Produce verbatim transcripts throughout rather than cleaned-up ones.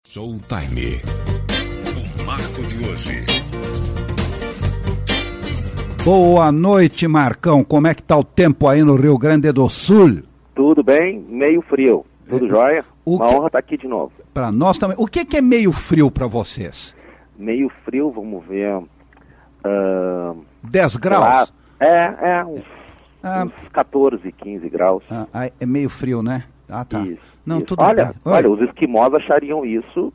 Showtime. O marco de hoje. Boa noite, Marcão. Como é que tá o tempo aí no Rio Grande do Sul? Tudo bem, meio frio. Tudo é, jóia? Uma que... honra estar aqui de novo. Para nós também. O que, que é meio frio para vocês? Meio frio, vamos ver... Uh... dez graus? É, é, uns, ah, uns catorze, quinze graus. Ah, é meio frio, né? Ah, tá. Isso, Não, isso. Tudo olha, bem. olha, os esquimós achariam isso,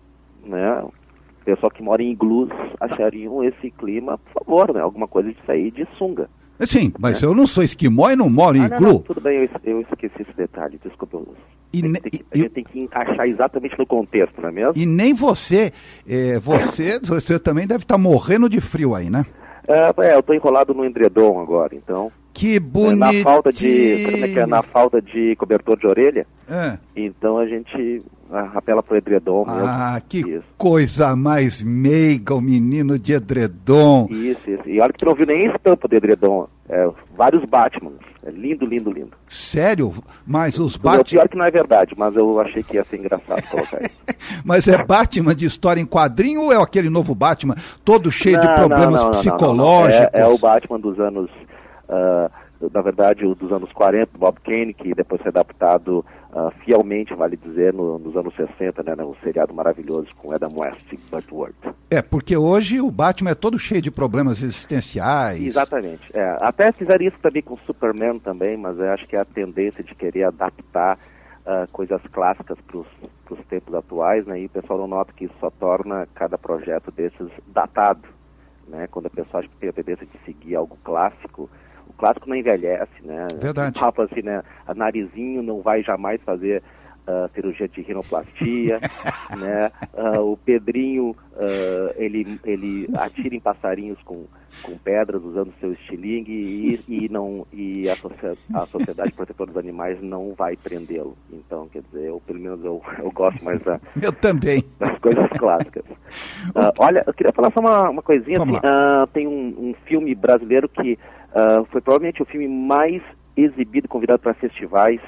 né? O pessoal que mora em iglus achariam esse clima, por favor, né? Alguma coisa de sair de sunga. Sim, mas né? Eu não sou esquimó e não moro em ah, iglu. Não, não, tudo bem, eu, eu esqueci esse detalhe, desculpa. E a, ne... gente que, a gente tem que encaixar exatamente no contexto, não é mesmo? E nem você, é, você, você também deve estar morrendo de frio aí, né? É, é eu estou enrolado no edredom agora, então... Que bonito. Na falta de, como é que é? Na falta de cobertor de orelha, é. Então a gente apela pro edredom mesmo. Ah, que isso. Coisa mais meiga, o menino de edredom. Isso, isso. E olha que tu não viu nem estampa de edredom. É, vários Batmans. É lindo, lindo, lindo. Sério? Mas os Batman... Batman... Pior que não é verdade, mas eu achei que ia ser engraçado colocar isso. Mas é Batman de história em quadrinho ou é aquele novo Batman todo cheio não, de problemas não, não, psicológicos? Não, não, não. É, é o Batman dos anos... Uh, na verdade, o dos anos quarenta, Bob Kane, que depois foi adaptado uh, fielmente, vale dizer, no, nos anos sessenta, né, um seriado maravilhoso com Adam West e Burt Ward. É, porque hoje o Batman é todo cheio de problemas existenciais. Exatamente. É. Até fizeram isso também com Superman também, mas eu acho que é a tendência de querer adaptar uh, coisas clássicas para os tempos atuais, né, e o pessoal não nota que isso só torna cada projeto desses datado, né, quando a pessoa acha que tem a tendência de seguir algo clássico. O clássico não envelhece, né? Verdade. O papo assim, né? A Narizinho não vai jamais fazer uh, cirurgia de rinoplastia, né? Uh, o Pedrinho, uh, ele, ele atira em passarinhos com, com pedras usando seu estilingue e, e, não, e a, socia- a Sociedade Protetora dos Animais não vai prendê-lo. Então, quer dizer, eu, pelo menos eu, eu gosto mais da, eu também. das coisas clássicas. Uh, olha, eu queria falar só uma, uma coisinha. Assim, uh, tem um, um filme brasileiro que Uh, foi provavelmente o filme mais exibido e convidado para festivais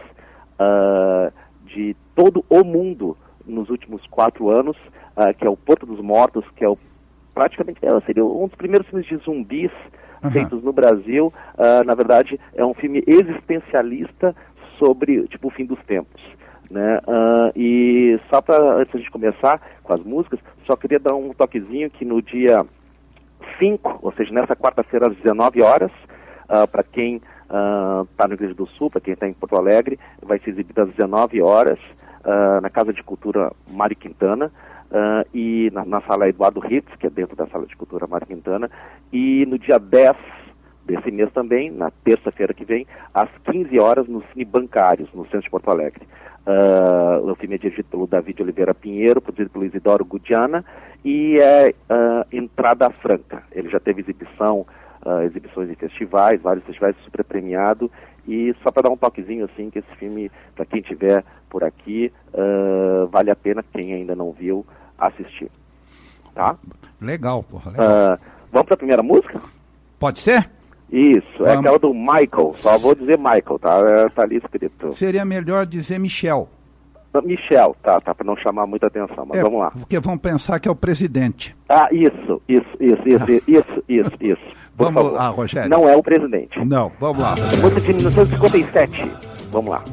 uh, de todo o mundo nos últimos quatro anos, uh, que é o Porto dos Mortos, que é o, praticamente é, seria um dos primeiros filmes de zumbis uhum. feitos no Brasil. Uh, na verdade, é um filme existencialista sobre tipo, o fim dos tempos. Né? Uh, e só para, antes de a gente começar com as músicas, só queria dar um toquezinho que no dia cinco, ou seja, nessa quarta-feira às dezenove horas, uh, para quem está uh, no Rio Grande do Sul, para quem está em Porto Alegre, vai ser exibido às dezenove horas uh, na Casa de Cultura Mário Quintana uh, e na, na sala Eduardo Ritz, que é dentro da Sala de Cultura Mário Quintana, e no dia dez desse mês também, na terça-feira que vem, às quinze horas no Cine Bancários, no centro de Porto Alegre. Uh, o filme é dirigido pelo David Oliveira Pinheiro, produzido pelo Isidoro Gudiana, e é uh, entrada franca. Ele já teve exibição, uh, exibições em festivais, vários festivais, super premiado, e só para dar um toquezinho assim, que esse filme, para quem estiver por aqui, uh, vale a pena, quem ainda não viu, assistir. Tá? Legal, porra. Legal. Uh, vamos para a primeira música? Pode ser? Isso, Vamos. É aquela do Michael, só vou dizer Michael, tá? É, tá ali escrito. Seria melhor dizer Michel. Michel, tá, tá, para não chamar muita atenção, mas é, vamos lá. Porque vão pensar que é o presidente. Ah, isso, isso, isso, isso, ah. isso, isso, isso. Por vamos favor. lá, Rogério. Não é o presidente. Não, vamos lá. Música de mil novecentos e cinquenta e sete, vamos lá.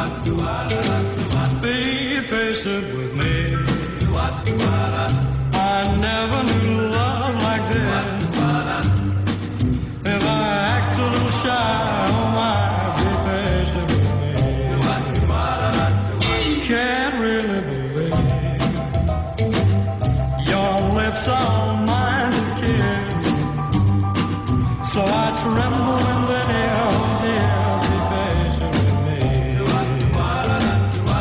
Be patient with me. I never knew love like this. If I act a little shy, oh my, be patient with me. Can't really believe your lips are mine to kiss. So I tremble and then, oh dear, be patient with me.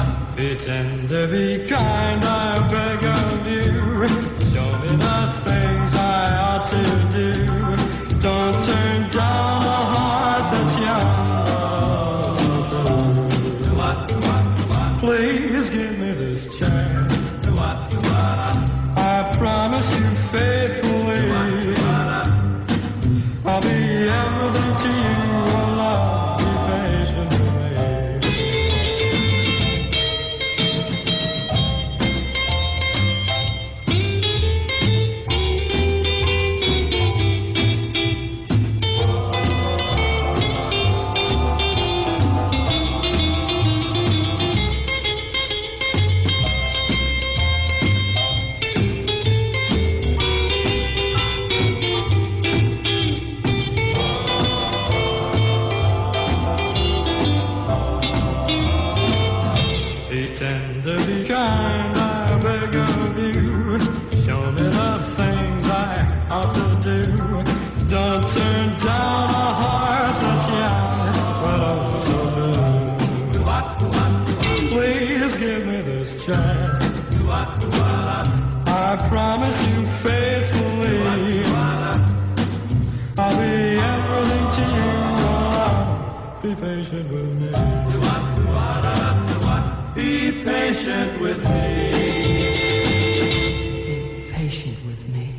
patient with me. Be patient with me.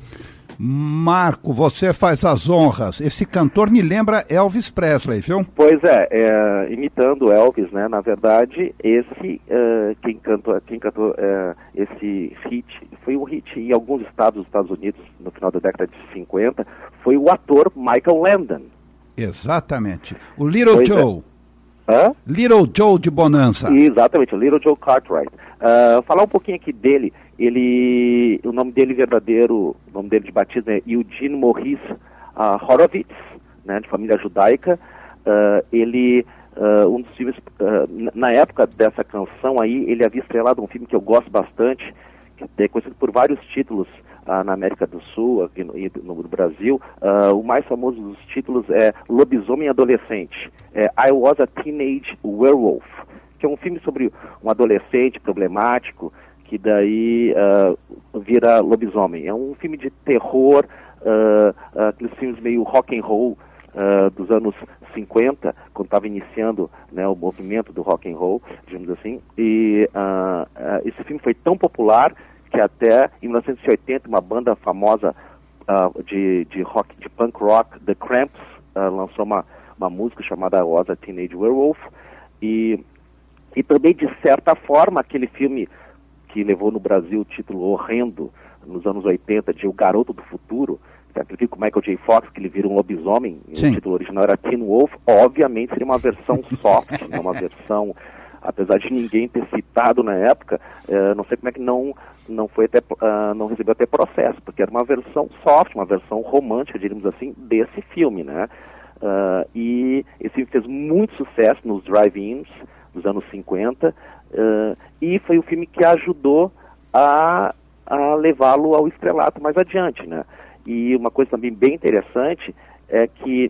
Marco, você faz as honras. Esse cantor me lembra Elvis Presley, viu? Pois é, é imitando Elvis, né? Na verdade, esse uh, quem cantou, quem cantou uh, esse hit, foi um hit em alguns estados dos Estados Unidos no final da década de cinquenta, foi o ator Michael Landon. Exatamente. O Little Pois Joe. é. Hã? Little Joe de Bonanza. Exatamente, o Little Joe Cartwright. Uh, falar um pouquinho aqui dele, ele, o nome dele verdadeiro, o nome dele de batismo é Eugene Maurice uh, Horowitz, né, de família judaica. Uh, ele, uh, um dos filmes, uh, na época dessa canção aí, ele havia estrelado um filme que eu gosto bastante, que é conhecido por vários títulos uh, na América do Sul aqui no, no, no Brasil. Uh, o mais famoso dos títulos é Lobisomem Adolescente, é I Was a Teenage Werewolf, que é um filme sobre um adolescente problemático que daí uh, vira lobisomem. É um filme de terror, uh, uh, aqueles filmes meio rock and roll uh, dos anos cinquenta, quando estava iniciando, né, o movimento do rock and roll, digamos assim. E uh, uh, esse filme foi tão popular que até em mil novecentos e oitenta uma banda famosa uh, de, de rock, de punk rock, The Cramps, uh, lançou uma, uma música chamada I Was a Teenage Werewolf. E E também, de certa forma, aquele filme que levou no Brasil o título horrendo, nos anos oitenta, de O Garoto do Futuro, que é aquele filme com Michael J. Fox, que ele vira um lobisomem, e o título original era Teen Wolf, obviamente seria uma versão soft, né, uma versão, apesar de ninguém ter citado na época, eh, não sei como é que não, não, foi até, uh, não recebeu até processo, porque era uma versão soft, uma versão romântica, diríamos assim, desse filme, né? Uh, e esse filme fez muito sucesso nos drive-ins dos anos cinquenta, uh, e foi o filme que ajudou a, a levá-lo ao estrelato mais adiante, né? E uma coisa também bem interessante é que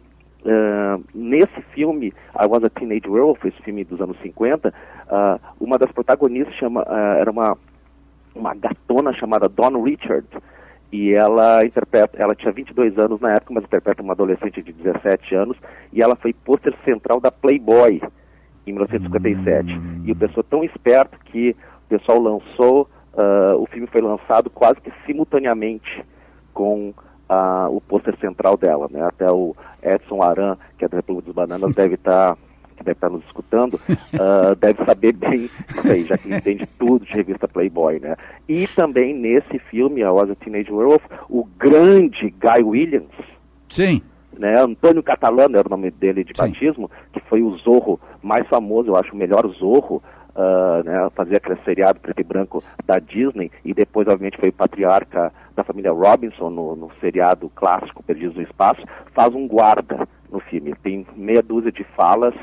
uh, nesse filme, I Was a Teenage Werewolf, esse filme dos anos cinquenta, uh, uma das protagonistas chama, uh, era uma, uma gatona chamada Dawn Richard, e ela interpreta, ela tinha vinte e dois anos na época, mas interpreta uma adolescente de dezessete anos, e ela foi pôster central da Playboy em mil novecentos e cinquenta e sete. Hum. E o pessoal tão esperto que o pessoal lançou, uh, o filme foi lançado quase que simultaneamente com uh, o pôster central dela, né? Até o Edson Aran, que é da República dos Bananas, deve estar... Tá, que deve estar nos escutando, uh, deve saber bem isso aí, já que ele entende tudo de revista Playboy, né? E também nesse filme, I Was a Teenage Werewolf, o grande Guy Williams, sim, né? Antônio Catalano era o nome dele de batismo, que foi o Zorro mais famoso, eu acho o melhor Zorro, uh, né? Fazia aquele seriado preto e branco da Disney, e depois, obviamente, foi o patriarca da família Robinson no, no seriado clássico Perdidos no Espaço, faz um guarda no filme. Tem meia dúzia de falas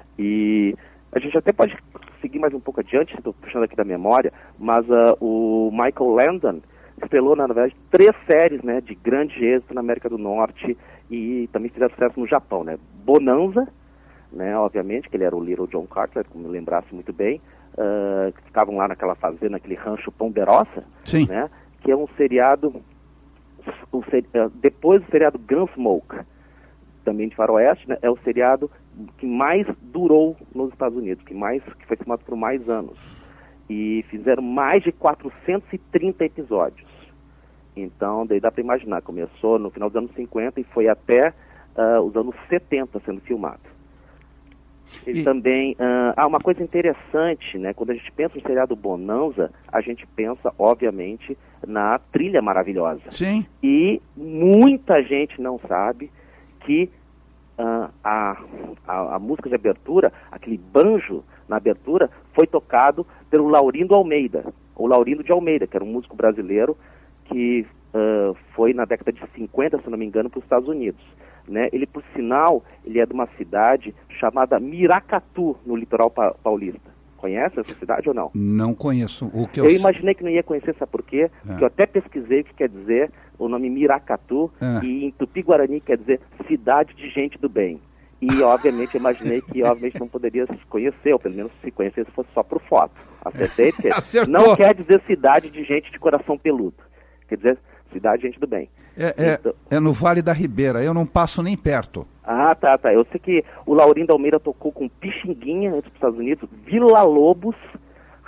e a gente até pode seguir mais um pouco adiante, estou puxando aqui da memória, mas uh, o Michael Landon estrelou, na verdade, três séries, né, de grande êxito na América do Norte e também fizeram sucesso no Japão, né? Bonanza, né, obviamente, que ele era o Little John Cartwright, como me lembrasse muito bem, uh, que ficavam lá naquela fazenda, naquele rancho Ponderosa, sim, né, que é um seriado, um seri uh, depois do seriado Gunsmoke, também de faroeste, né, é o seriado que mais durou nos Estados Unidos, que, mais, que foi filmado por mais anos. E fizeram mais de quatrocentos e trinta episódios. Então, daí dá para imaginar, começou no final dos anos cinquenta e foi até uh, os anos setenta sendo filmado. Ele e... também... Uh, ah, uma coisa interessante, né, quando a gente pensa no seriado Bonanza, a gente pensa, obviamente, na trilha maravilhosa. Sim. E muita gente não sabe que uh, a, a, a música de abertura, aquele banjo na abertura, foi tocado pelo Laurindo Almeida, ou Laurindo de Almeida, que era um músico brasileiro que uh, foi na década de cinquenta, se não me engano, para os Estados Unidos. Né? Ele, por sinal, ele é de uma cidade chamada Miracatu, no litoral pa paulista. Conhece essa cidade ou não? Não conheço. O que eu... eu imaginei que não ia conhecer, sabe por quê? É. Porque eu até pesquisei o que quer dizer o nome Miracatu, é. E em Tupi-Guarani quer dizer cidade de gente do bem. E, obviamente, eu imaginei que, obviamente, não poderia se conhecer, ou pelo menos se conhecesse fosse só por foto. Acertei? Porque não quer dizer cidade de gente de coração peludo. Quer dizer cidade de gente do bem. É, é, então... é no Vale da Ribeira, eu não passo nem perto. Ah, tá, tá. Eu sei que o Laurindo Almeida tocou com Pixinguinha antes dos Estados Unidos, Villa Lobos,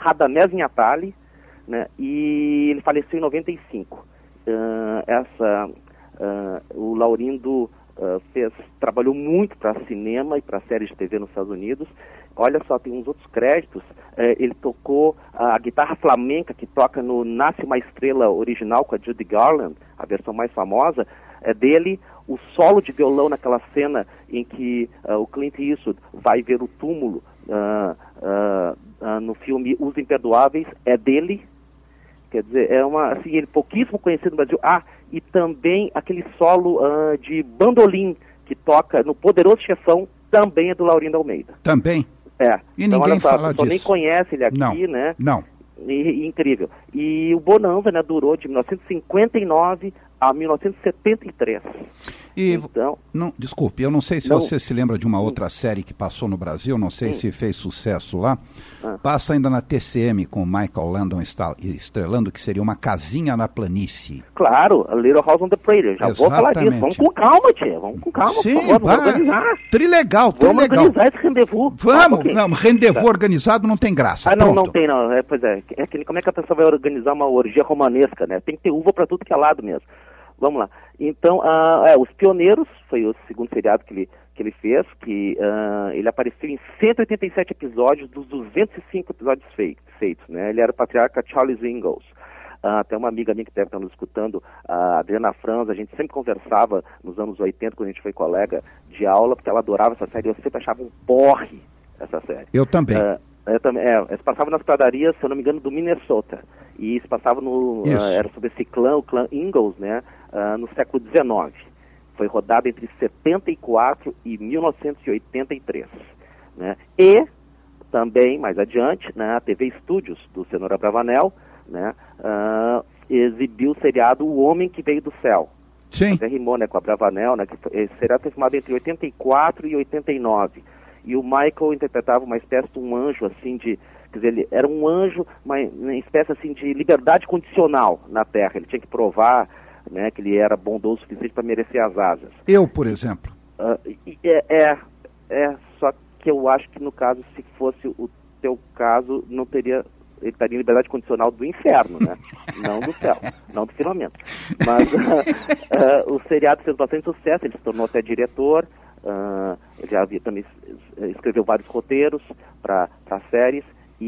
Radamés Inhatali, né, e ele faleceu em noventa e cinco. Uh, essa, uh, o Laurindo uh, fez, trabalhou muito para cinema e para séries de T V nos Estados Unidos. Olha só, tem uns outros créditos. Uh, ele tocou a guitarra flamenca que toca no Nasce Uma Estrela original com a Judy Garland, a versão mais famosa, é dele. O solo de violão naquela cena em que uh, o Clint Eastwood vai ver o túmulo uh, uh, uh, no filme Os Imperdoáveis é dele. Quer dizer, é uma, assim, ele pouquíssimo conhecido no Brasil. Ah, e também aquele solo uh, de bandolim que toca no Poderoso Chefão também é do Laurindo Almeida. Também? É. E então, ninguém olha só, fala a pessoa disso. nem conhece ele aqui, não, né? Não. E, e, incrível. E o Bonanza, né, durou de mil novecentos e cinquenta e nove a mil novecentos e setenta e três. E, então, não, desculpe, eu não sei se não, você se lembra de uma outra série que passou no Brasil, não sei hum. se fez sucesso lá. Ah. Passa ainda na T C M com o Michael Landon estrelando, que seria Uma Casinha na Planície. Claro, a Little House on the Prairie. Já Exatamente. vou falar disso. Vamos com calma, tia. Vamos com calma, Sim, por favor. Vamos vai. organizar. Trilegal, Vamos trilegal. organizar esse rendezvous. Vamos, Ah, okay. não, rendezvous Tá. organizado não tem graça. Ah, não, Pronto. não tem, não. É, pois é. é que, como é que a pessoa vai organizar uma orgia romanesca, né? Tem que ter uva pra tudo que é lado mesmo. Vamos lá. Então, uh, é, Os Pioneiros foi o segundo seriado que ele, que ele fez, que uh, ele apareceu em cento e oitenta e sete episódios dos duzentos e cinco episódios feitos, feitos né? Ele era o patriarca Charles Ingalls. Uh, até uma amiga minha que deve estar nos escutando, a Adriana Franz, a gente sempre conversava nos anos oitenta, quando a gente foi colega de aula, porque ela adorava essa série, eu sempre achava um porre essa série. Eu também. Uh, eu também, é, se passava nas pradarias, se eu não me engano, do Minnesota. E se passava no... Uh, era sobre esse clã, o clã Ingalls, né? Uh, no século dezenove. Foi rodado entre setenta e quatro e mil novecentos e oitenta e três. Né? E também, mais adiante, né, a T V Studios, do Cenoura Bravanel, né, uh, exibiu o seriado O Homem que Veio do Céu. Sim. Até rimou, né, com a Bravanel, né, que foi, esse seriado foi filmado entre oitenta e quatro e oitenta e nove. E o Michael interpretava uma espécie de um anjo, assim, de... Quer dizer, ele era um anjo, uma, uma espécie, assim, de liberdade condicional na Terra. Ele tinha que provar, né, que ele era bondoso o suficiente para merecer as asas. Eu, por exemplo. Uh, é, é, é, só que eu acho que, no caso, se fosse o teu caso, não teria... Ele estaria em liberdade condicional do inferno, né? Não do céu, não do firmamento. Mas uh, uh, o seriado fez bastante sucesso, ele se tornou até diretor, uh, ele já havia, também escreveu vários roteiros para séries,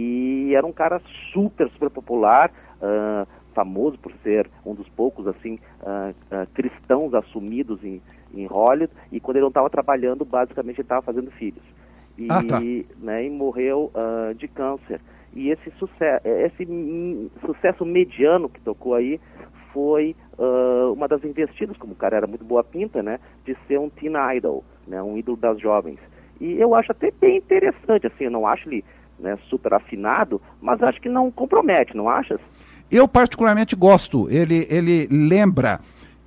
e era um cara super, super popular, uh, famoso por ser um dos poucos, assim, uh, uh, cristãos assumidos em, em Hollywood, e quando ele não estava trabalhando, basicamente ele estava fazendo filhos. E, ah, tá. né, e morreu uh, de câncer. E esse sucesso, esse mm, sucesso mediano que tocou aí foi uh, uma das investidas, como o cara era muito boa pinta, né, de ser um teen idol, né, um ídolo das jovens. E eu acho até bem interessante, assim, eu não acho ele, né, super afinado, mas acho que não compromete, não achas? Eu particularmente gosto, ele, ele lembra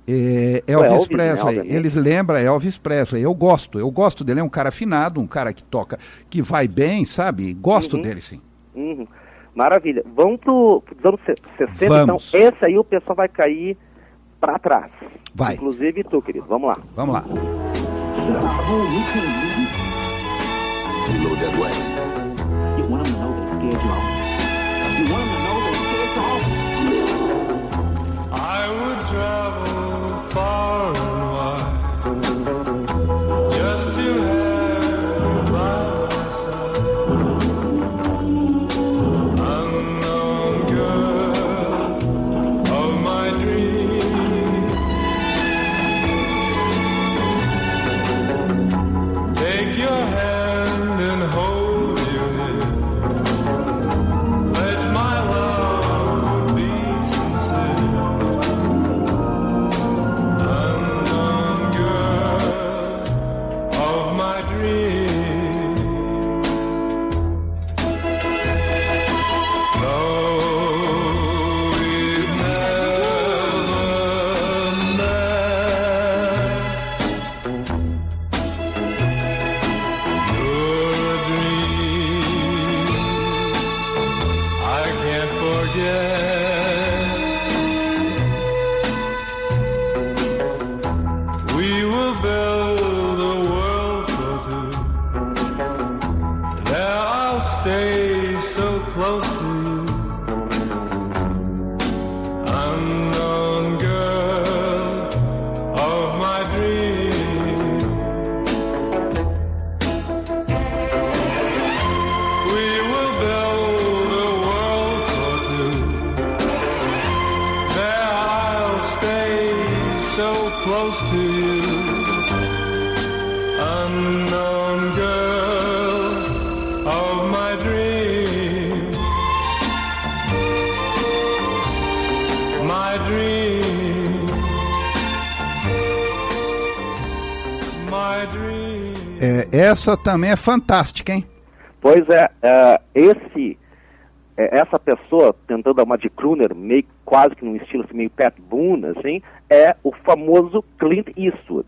é, Elvis, Elvis Presley, né, ele lembra Elvis Presley, eu gosto, eu gosto dele, é um cara afinado, um cara que toca, que vai bem, sabe, gosto uhum. dele sim. Uhum. Maravilha. Vamos para os anos sessenta, Vamos. Então esse aí o pessoal vai cair para trás. Vai. Inclusive tu, querido. Vamos lá. Vamos lá. I would travel far and wide just to have you by my side. Unknown girl of my dreams, take your hand and hold you near. Pledge my love. close to you. Unknown girl of my dream, my dream, my dream. É, essa também é fantástica, hein? Pois é, uh, esse, essa pessoa tentando dar uma de crooner, meio quase que num estilo assim, meio Pat Boone, assim, é o famoso Clint Eastwood.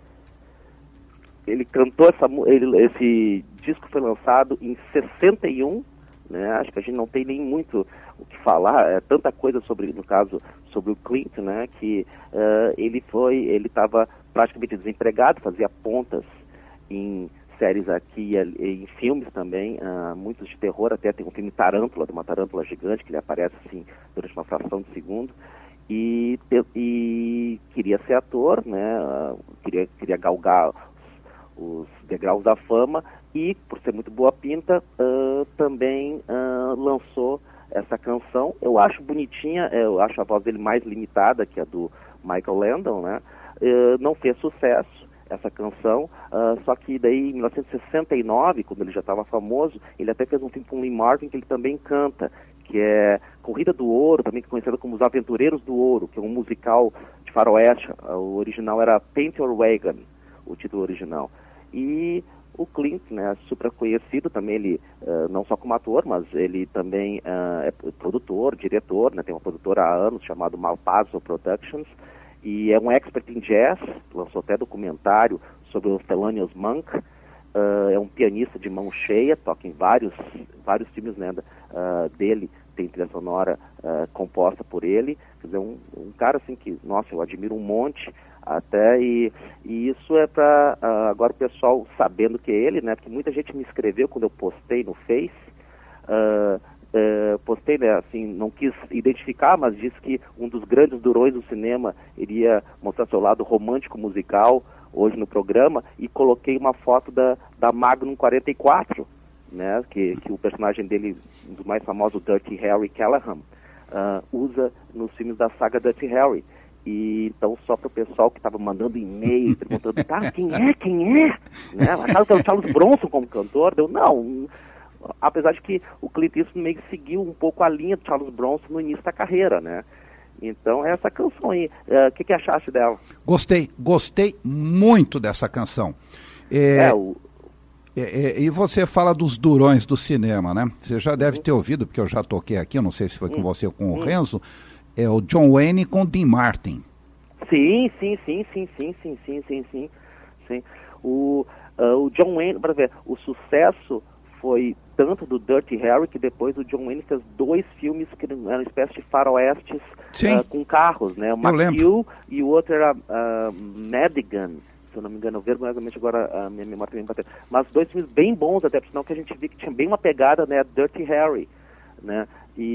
Ele cantou essa, ele, esse disco foi lançado em sessenta e um, né? Acho que a gente não tem nem muito o que falar, é tanta coisa sobre, no caso, sobre o Clint, né? Que uh, ele foi, ele estava praticamente desempregado, fazia pontas em séries aqui e em filmes também, uh, muitos de terror, até tem um filme Tarântula, de uma tarântula gigante, que ele aparece assim durante uma fração de segundo. E, e queria ser ator, né? Uh, queria, queria galgar os degraus da fama e, por ser muito boa pinta, uh, também uh, lançou essa canção. Eu acho bonitinha, eu acho a voz dele mais limitada que a do Michael Landon, né? Uh, não fez sucesso essa canção, uh, só que daí em mil novecentos e sessenta e nove, quando ele já estava famoso, ele até fez um filme com o Lee Marvin que ele também canta, que é Corrida do Ouro, também conhecido como Os Aventureiros do Ouro, que é um musical de faroeste. O original era Paint Your Wagon, o título original. E o Clint, né, super conhecido também, ele uh, não só como ator, mas ele também uh, é produtor, diretor, né, tem uma produtora há anos chamada Malpazzo Productions, e é um expert em jazz, lançou até documentário sobre o Thelonious Monk, uh, é um pianista de mão cheia, toca em vários, vários filmes, né, uh, dele, tem trilha sonora uh, composta por ele, quer dizer, um, um cara assim que, nossa, eu admiro um monte, até, e, e isso é para uh, agora o pessoal sabendo que é ele, né, porque muita gente me escreveu quando eu postei no Face, uh, uh, postei, né, assim, não quis identificar, mas disse que um dos grandes durões do cinema iria mostrar seu lado romântico musical hoje no programa, e coloquei uma foto da, da Magnum quarenta e quatro, né, que, que o personagem dele, um dos mais famosos, Dirty Harry Callahan, uh, usa nos filmes da saga Dirty Harry. E então, só para o pessoal que estava mandando e-mail, perguntando, tá, quem é, quem é? Né? Achava que era o Charles Bronson como cantor? Deu, não. Apesar de que o Clint Eastwood meio que seguiu um pouco a linha do Charles Bronson no início da carreira, né? Então, é essa canção aí. O uh, que, que achaste dela? Gostei, gostei muito dessa canção. É, é o... é, é, e você fala dos durões do cinema, né? Você já deve uhum. ter ouvido, porque eu já toquei aqui, eu não sei se foi com uhum. você ou com o uhum. Renzo, é o John Wayne com Dean Martin. Sim, sim, sim, sim, sim, sim, sim, sim, sim, sim. O, uh, o John Wayne, para ver, o sucesso foi tanto do Dirty Harry, que depois o John Wayne fez dois filmes que eram uma espécie de faroestes uh, com carros, né? O McHugh e o outro era uh, Madigan, se eu não me engano, vergonhosamente agora a minha memória também bateu. Mas dois filmes bem bons, até por sinal que a gente viu que tinha bem uma pegada, né? Dirty Harry, né?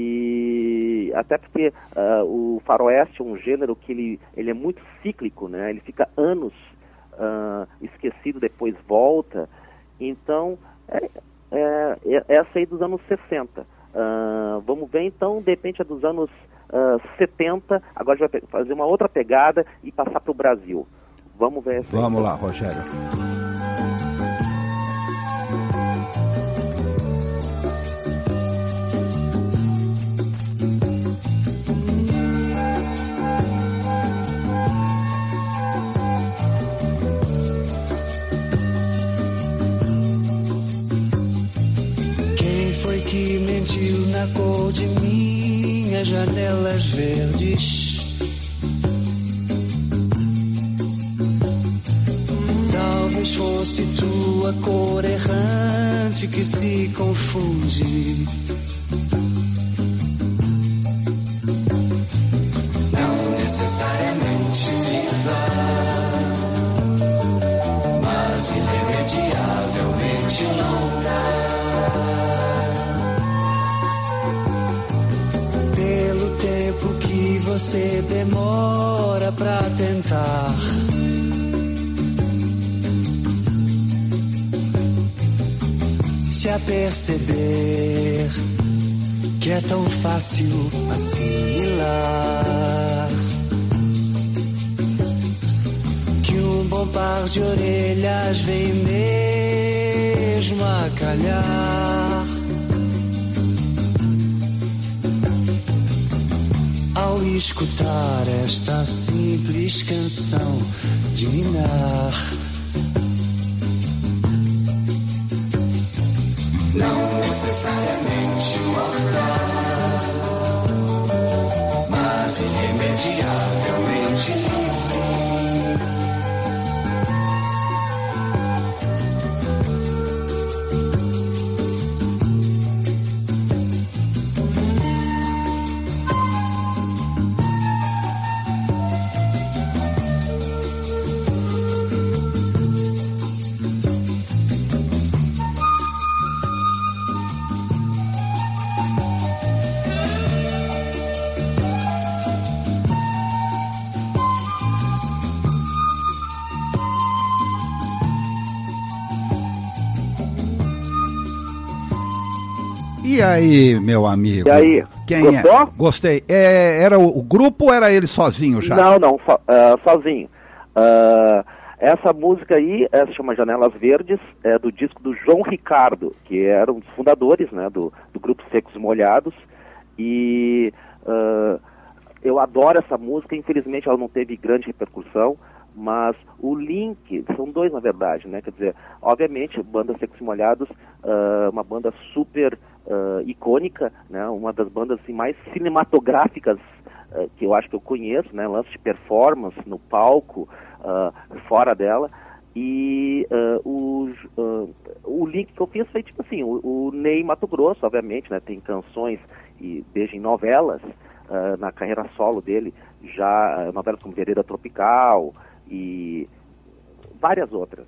E até porque uh, o faroeste é um gênero que ele, ele é muito cíclico, né? Ele fica anos uh, esquecido, depois volta. Então, é, é, é essa aí dos anos sessenta. Uh, vamos ver então, de repente é dos anos uh, setenta, agora a gente vai fazer uma outra pegada e passar para o Brasil. Vamos ver essa. Vamos aí, lá, Rogério. Que mentiu na cor de minhas janelas verdes. Talvez fosse tua cor errante que se confunde. Não necessariamente viva, mas irremediavelmente longa. Você demora pra tentar. Se aperceber que é tão fácil assimilar. par de orelhas vem mesmo a calhar. Ao escutar esta simples canção de ninar, não necessariamente mortal, mas irremediavelmente livre. E aí, meu amigo? E aí? Quem Gostou? é? Gostei. É, era o, o grupo ou era ele sozinho já? Não, não, so, uh, sozinho. Uh, essa música aí uh, se chama Janelas Verdes, é do disco do João Ricardo, que era um dos fundadores, né, do, do grupo Secos e Molhados. E uh, eu adoro essa música, infelizmente ela não teve grande repercussão, mas o link, são dois na verdade, né, quer dizer, obviamente, banda Secos e Molhados, uh, uma banda super uh, icônica, né, uma das bandas assim, mais cinematográficas uh, que eu acho que eu conheço, né, lance de performance no palco, uh, fora dela, e uh, o, uh, o link que eu fiz foi tipo assim, o, o Ney Matogrosso, obviamente, né, tem canções e beijo em novelas, uh, na carreira solo dele, já uh, novelas como Vereda Tropical, e várias outras.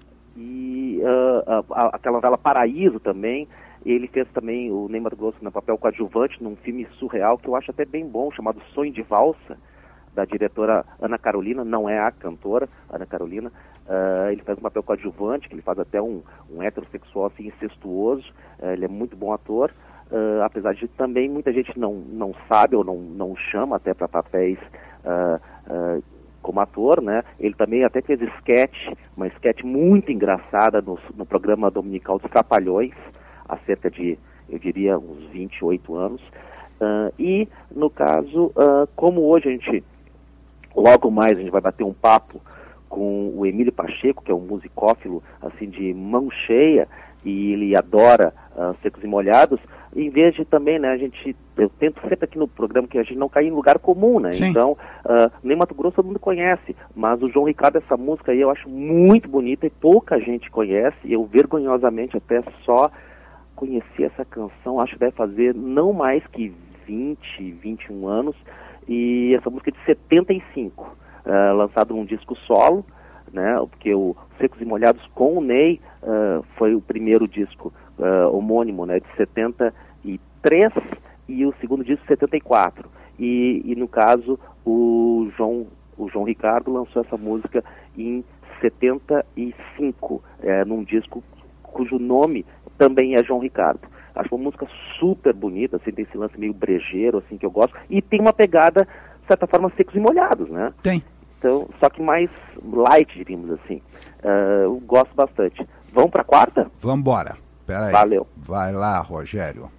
E uh, a, a, aquela novela Paraíso também, ele fez também o Ney Matogrosso no papel coadjuvante num filme surreal que eu acho até bem bom, chamado Sonho de Valsa, da diretora Ana Carolina, não é a cantora, Ana Carolina. Uh, ele faz um papel coadjuvante, que ele faz até um, um heterossexual assim, incestuoso, uh, ele é muito bom ator, uh, apesar de também muita gente não, não sabe ou não, não chama até para papéis uh, uh, como ator, né? Ele também até fez sketch, uma sketch muito engraçada no, no programa dominical dos Trapalhões, há cerca de, eu diria, uns vinte e oito anos. Uh, e, no caso, uh, como hoje a gente, logo mais a gente vai bater um papo com o Emílio Pacheco, que é um musicófilo, assim, de mão cheia, e ele adora uh, Secos e Molhados, em vez de também, né, a gente, eu tento sempre aqui no programa que a gente não cair em lugar comum, né, Sim. então, uh, nem Mato Grosso todo mundo conhece, mas o João Ricardo, essa música aí eu acho muito bonita e pouca gente conhece, eu vergonhosamente até só conheci essa canção, acho que deve fazer não mais que vinte, vinte e um anos, e essa música é de setenta e cinco, uh, lançado num disco solo, né, porque o Secos e Molhados com o Ney uh, foi o primeiro disco uh, homônimo, né, de setenta e três, e o segundo disco de setenta e quatro. E, e no caso, o João, o João Ricardo lançou essa música em setenta e cinco, é, num disco cujo nome também é João Ricardo. Acho uma música super bonita, assim, tem esse lance meio brejeiro, assim, que eu gosto, e tem uma pegada, de certa forma, Secos e Molhados, né? Tem. Então, só que mais light, diríamos assim. Uh, eu gosto bastante. Vamos para a quarta? Vamos embora. Pera aí. Valeu. Vai lá, Rogério.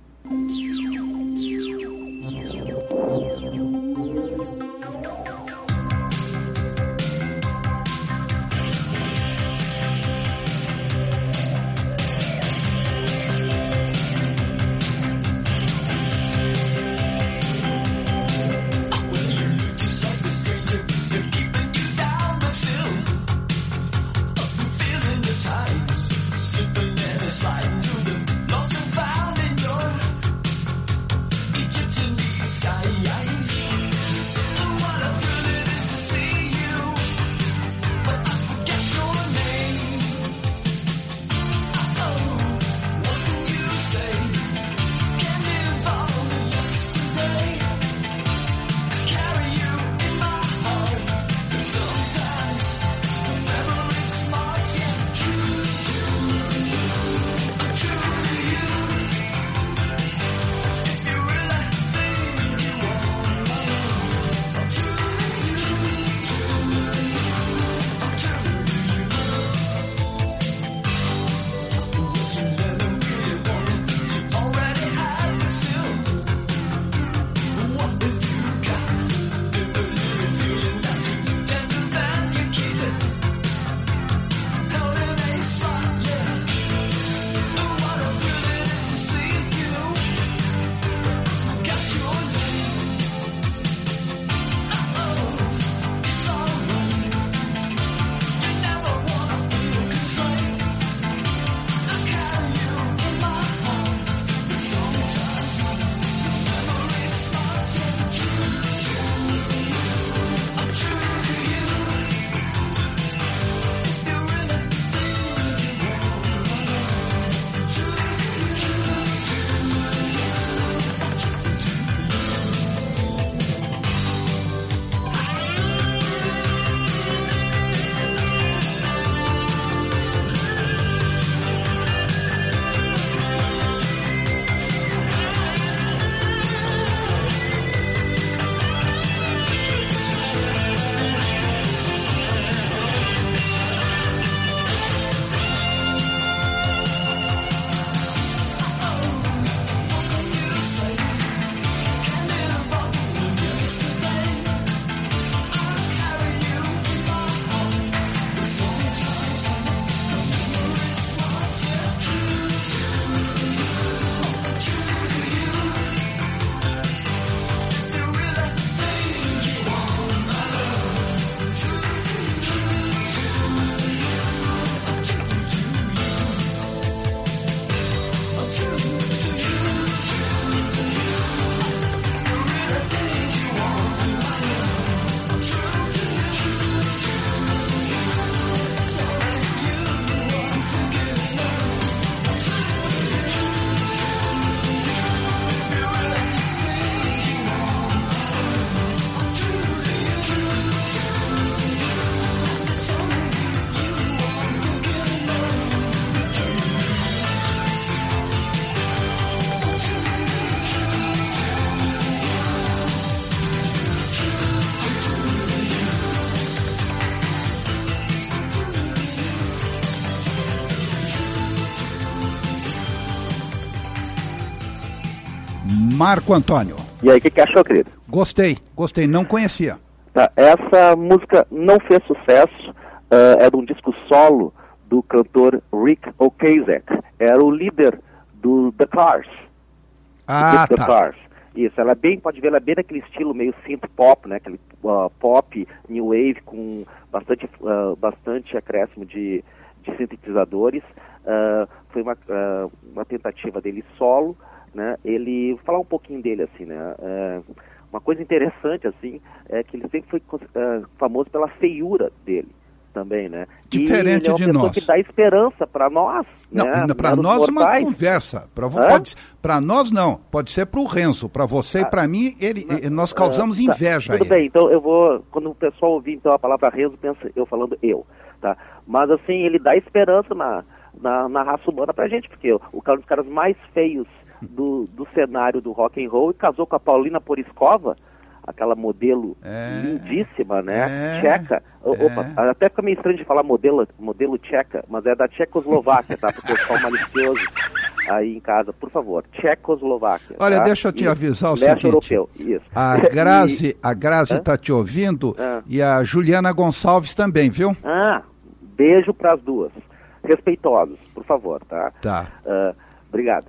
Sliding through the lost and found in your Egyptian sky eyes. Marco Antônio. E aí, o que, que achou, querido? Gostei, gostei, não conhecia. Tá, essa música não fez sucesso, uh, é de um disco solo do cantor Rick Ocasek. Era o líder do The Cars. Ah, The tá. Cars. Isso, ela é bem, pode ver, ela é bem naquele estilo meio synth pop, né? Aquele uh, pop, new wave, com bastante, uh, bastante acréscimo de, de sintetizadores. Uh, foi uma, uh, uma tentativa dele solo, né? Ele, vou falar um pouquinho dele, assim, né? Uh, uma coisa interessante, assim, é que ele sempre foi uh, famoso pela feiura dele também, né? Diferente e ele é uma de pessoa nós. que dá esperança para nós, Não, né? para nós uma conversa. Para nós não, pode ser para o Renzo, para você ah, e para mim, ele, não, nós causamos uh, inveja. Tá, tudo bem, então eu vou, quando o pessoal ouvir então a palavra Renzo, pensa eu falando eu, tá? Mas assim, ele dá esperança na, na, na raça humana pra gente, porque o, o cara dos caras mais feios do, do cenário do rock and roll e casou com a Paulina Poriskova, aquela modelo é, lindíssima, né? É, tcheca. É. Opa, até fica meio estranho de falar modelo, modelo tcheca, mas é da Tchecoslováquia, tá? Para o pessoal malicioso aí em casa, por favor. Tchecoslováquia. Olha, tá? deixa eu te isso. avisar o Leste seguinte. Europeu, isso. A Grazi, e... a Grazi está te ouvindo ah. e a Juliana Gonçalves também, viu? Ah, beijo para as duas. Respeitosos, por favor, tá? Tá. Uh, obrigado.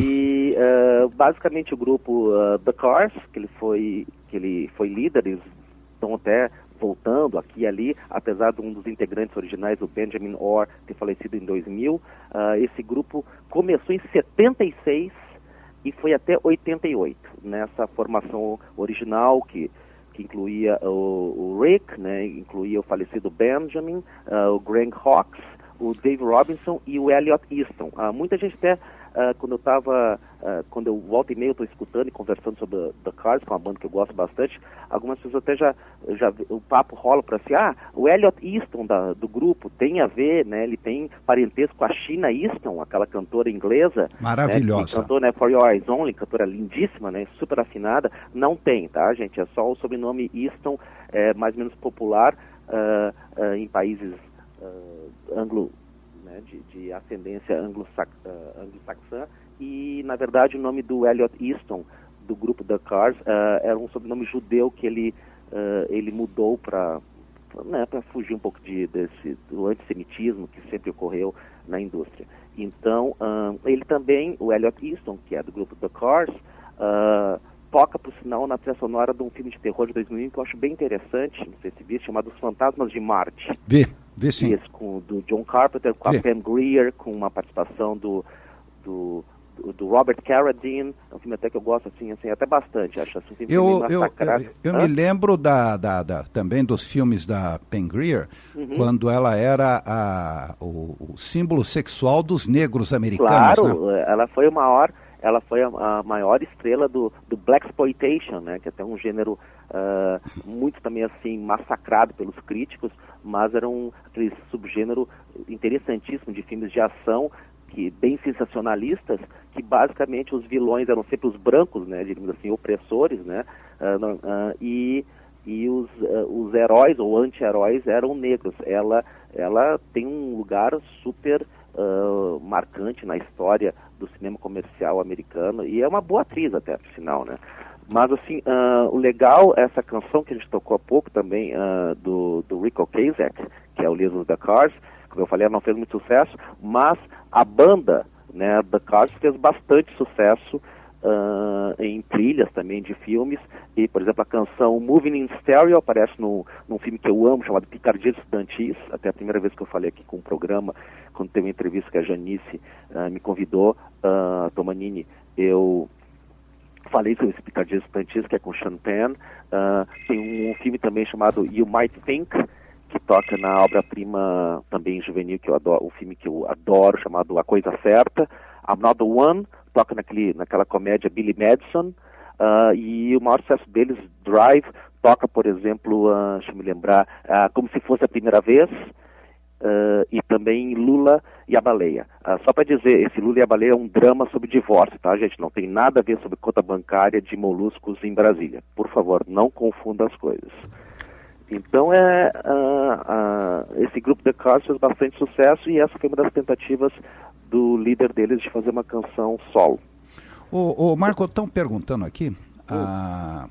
E uh, basicamente o grupo uh, The Cars, que ele foi que ele foi líder, eles estão até voltando aqui e ali, apesar de um dos integrantes originais, o Benjamin Orr, ter falecido em dois mil. Uh, esse grupo começou em setenta e seis e foi até oitenta e oito, nessa formação original que, que incluía o, o Rick, né, incluía o falecido Benjamin, uh, o Greg Hawkes, o Dave Robinson e o Elliot Easton. Uh, muita gente até, uh, quando eu estava, uh, quando eu volto e meio, eu estou escutando e conversando sobre The, The Cars, que é uma banda que eu gosto bastante, algumas pessoas até já, já o papo rola para assim, ah, o Elliot Easton da, do grupo tem a ver, né, ele tem parentesco com a Sheena Easton, aquela cantora inglesa. Maravilhosa. Né, que cantou, né, For Your Eyes Only, cantora lindíssima, né, super afinada. Não tem, tá, gente? É só o sobrenome Easton, é mais ou menos popular uh, uh, em países Uh, anglo, né, de, de ascendência anglo-saxã, uh, anglo e na verdade o nome do Elliot Easton do grupo The Cars uh, era um sobrenome judeu que ele, uh, ele mudou para né, para fugir um pouco de, desse, do antissemitismo que sempre ocorreu na indústria. Então uh, ele também, o Elliot Easton, que é do grupo The Cars, uh, toca, por sinal, na trilha sonora de um filme de terror de dois mil e um que eu acho bem interessante, não sei se viu, chamado Os Fantasmas de Marte. Vi, vi sim. Esse, com, do John Carpenter, com vi. a Pam Grier, com uma participação do, do, do, do Robert Carradine. É um filme até que eu gosto, assim, assim até bastante. Acho assim, um filme eu eu, eu, eu me lembro da, da, da, também dos filmes da Pam Grier, uhum. quando ela era a, o, o símbolo sexual dos negros americanos. Claro, né? Ela foi a maior... Ela foi a, a maior estrela do, do Blaxploitation, né, que é até um gênero uh, muito também assim massacrado pelos críticos, mas era um aquele subgênero interessantíssimo de filmes de ação, que bem sensacionalistas, que basicamente os vilões eram sempre os brancos, né, digamos assim, opressores, né, uh, uh, e, e os, uh, os heróis ou anti-heróis eram negros. Ela, ela tem um lugar super uh, marcante na história do cinema comercial americano, e é uma boa atriz até, por sinal, né? Mas, assim, uh, o legal, essa canção que a gente tocou há pouco também, uh, do, do Rick Ocasek, que é o líder da Cars, como eu falei, ela não fez muito sucesso, mas a banda, né, The Cars fez bastante sucesso uh, em trilhas também de filmes, e, por exemplo, a canção Moving in Stereo aparece no, num filme que eu amo, chamado Picardias Estudantis, até a primeira vez que eu falei aqui com o programa, quando teve uma entrevista que a Janice uh, me convidou, uh, Tomanini, eu falei sobre esse Picardias Estudantis, que é com Sean Penn. Uh, tem um filme também chamado You Might Think, que toca na obra-prima também juvenil, que eu adoro, um filme que eu adoro, chamado A Coisa Certa. I'm Not the One, toca naquele, naquela comédia Billy Madison, uh, e o maior sucesso deles, Drive, toca, por exemplo, uh, deixa eu me lembrar, uh, Como Se Fosse a Primeira Vez, uh, e também Lula e a Baleia. Uh, só para dizer, esse Lula e a Baleia é um drama sobre divórcio, tá, gente? Não tem nada a ver sobre conta bancária de moluscos em Brasília. Por favor, não confunda as coisas. Então, é, uh, uh, esse grupo The Cars fez bastante sucesso, e essa foi uma das tentativas do líder deles de fazer uma canção solo. O, o Marco, estão perguntando aqui, a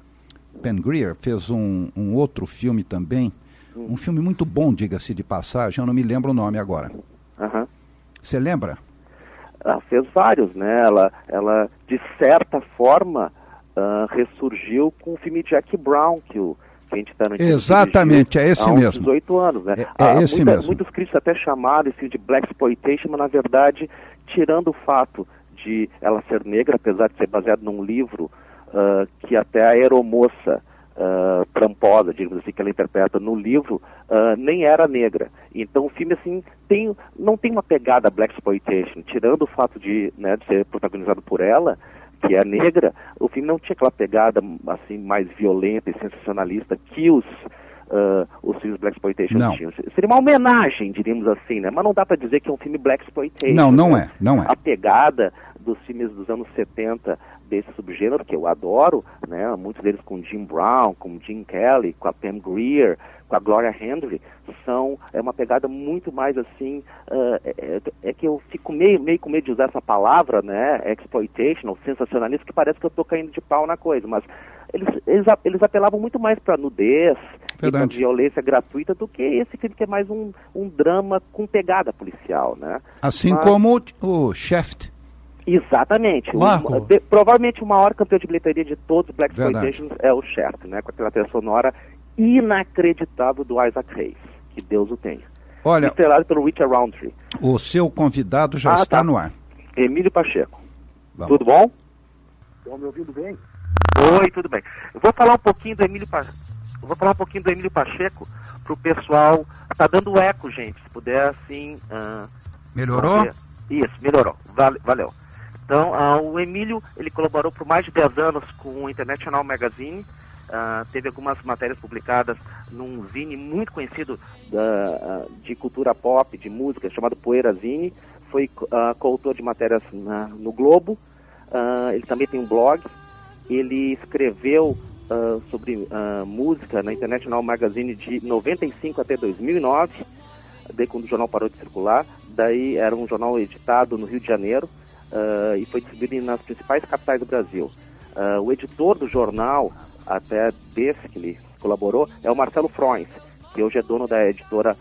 Pam Grier fez um, um outro filme também, hum. um filme muito bom, diga-se de passagem, eu não me lembro o nome agora. Você uh-huh. lembra? Ela fez vários, né? Ela, ela de certa forma, uh, ressurgiu com o filme Jackie Brown, que o que a gente está no Exatamente, é esse há uns mesmo. dezoito anos, né? É, é ah, esse muita, mesmo. Muitos críticos até chamaram esse filme de Blaxploitation, mas na verdade, tirando o fato de ela ser negra, apesar de ser baseado num livro uh, que até a aeromoça uh, tramposa, digamos assim, que ela interpreta no livro, uh, nem era negra. Então o filme, assim, tem, não tem uma pegada Blaxploitation, tirando o fato de, né, de ser protagonizado por ela, que é negra, o filme não tinha aquela pegada assim mais violenta e sensacionalista que os uh, os filmes Blaxploitation tinham. Seria uma homenagem, diríamos assim, né? Mas não dá para dizer que é um filme Blaxploitation. Não, não né? é, não é. A pegada dos filmes dos anos setenta desse subgênero, que eu adoro, né? Muitos deles com Jim Brown, com Gene Kelly, com a Pam Grier, com a Gloria Henry, são, é uma pegada muito mais assim, uh, é, é que eu fico meio, meio com medo de usar essa palavra, né, exploitation, ou sensacionalista, que parece que eu estou caindo de pau na coisa, mas eles, eles, eles apelavam muito mais para nudez e para violência gratuita do que esse filme que é mais um, um drama com pegada policial, né. Assim mas, como o, o Shaft. Exatamente. Marco. O, de, provavelmente o maior campeão de bilheteria de todos os Blaxploitations é o Shaft, né, com aquela trilha sonora inacreditável do Isaac Hayes, que Deus o tenha. Olha, estrelado pelo Richard Roundtree. O seu convidado já ah, está tá. no ar. Emílio Pacheco. Vamos. Tudo bom? Estão me ouvindo bem? Oi, tudo bem. Eu vou falar um pouquinho do Emílio Pacheco. Eu vou falar um pouquinho do Emílio Pacheco pro pessoal. Tá dando eco, gente. Se puder, assim. Uh, Melhorou? Fazer... Isso, melhorou. Vale, valeu. Então, uh, o Emílio, ele colaborou por mais de dez anos com o International Magazine. Uh, teve algumas matérias publicadas num zine muito conhecido uh, de cultura pop, de música, chamado Poeira Zine. Foi uh, coautor de matérias na, no Globo. Uh, ele também tem um blog. Ele escreveu uh, sobre uh, música na International Magazine de noventa e cinco até dois mil e nove, daí quando o jornal parou de circular. Daí era um jornal editado no Rio de Janeiro uh, e foi distribuído nas principais capitais do Brasil. Uh, o editor do jornal, até desse que ele colaborou, é o Marcelo Froins, que hoje é dono da editora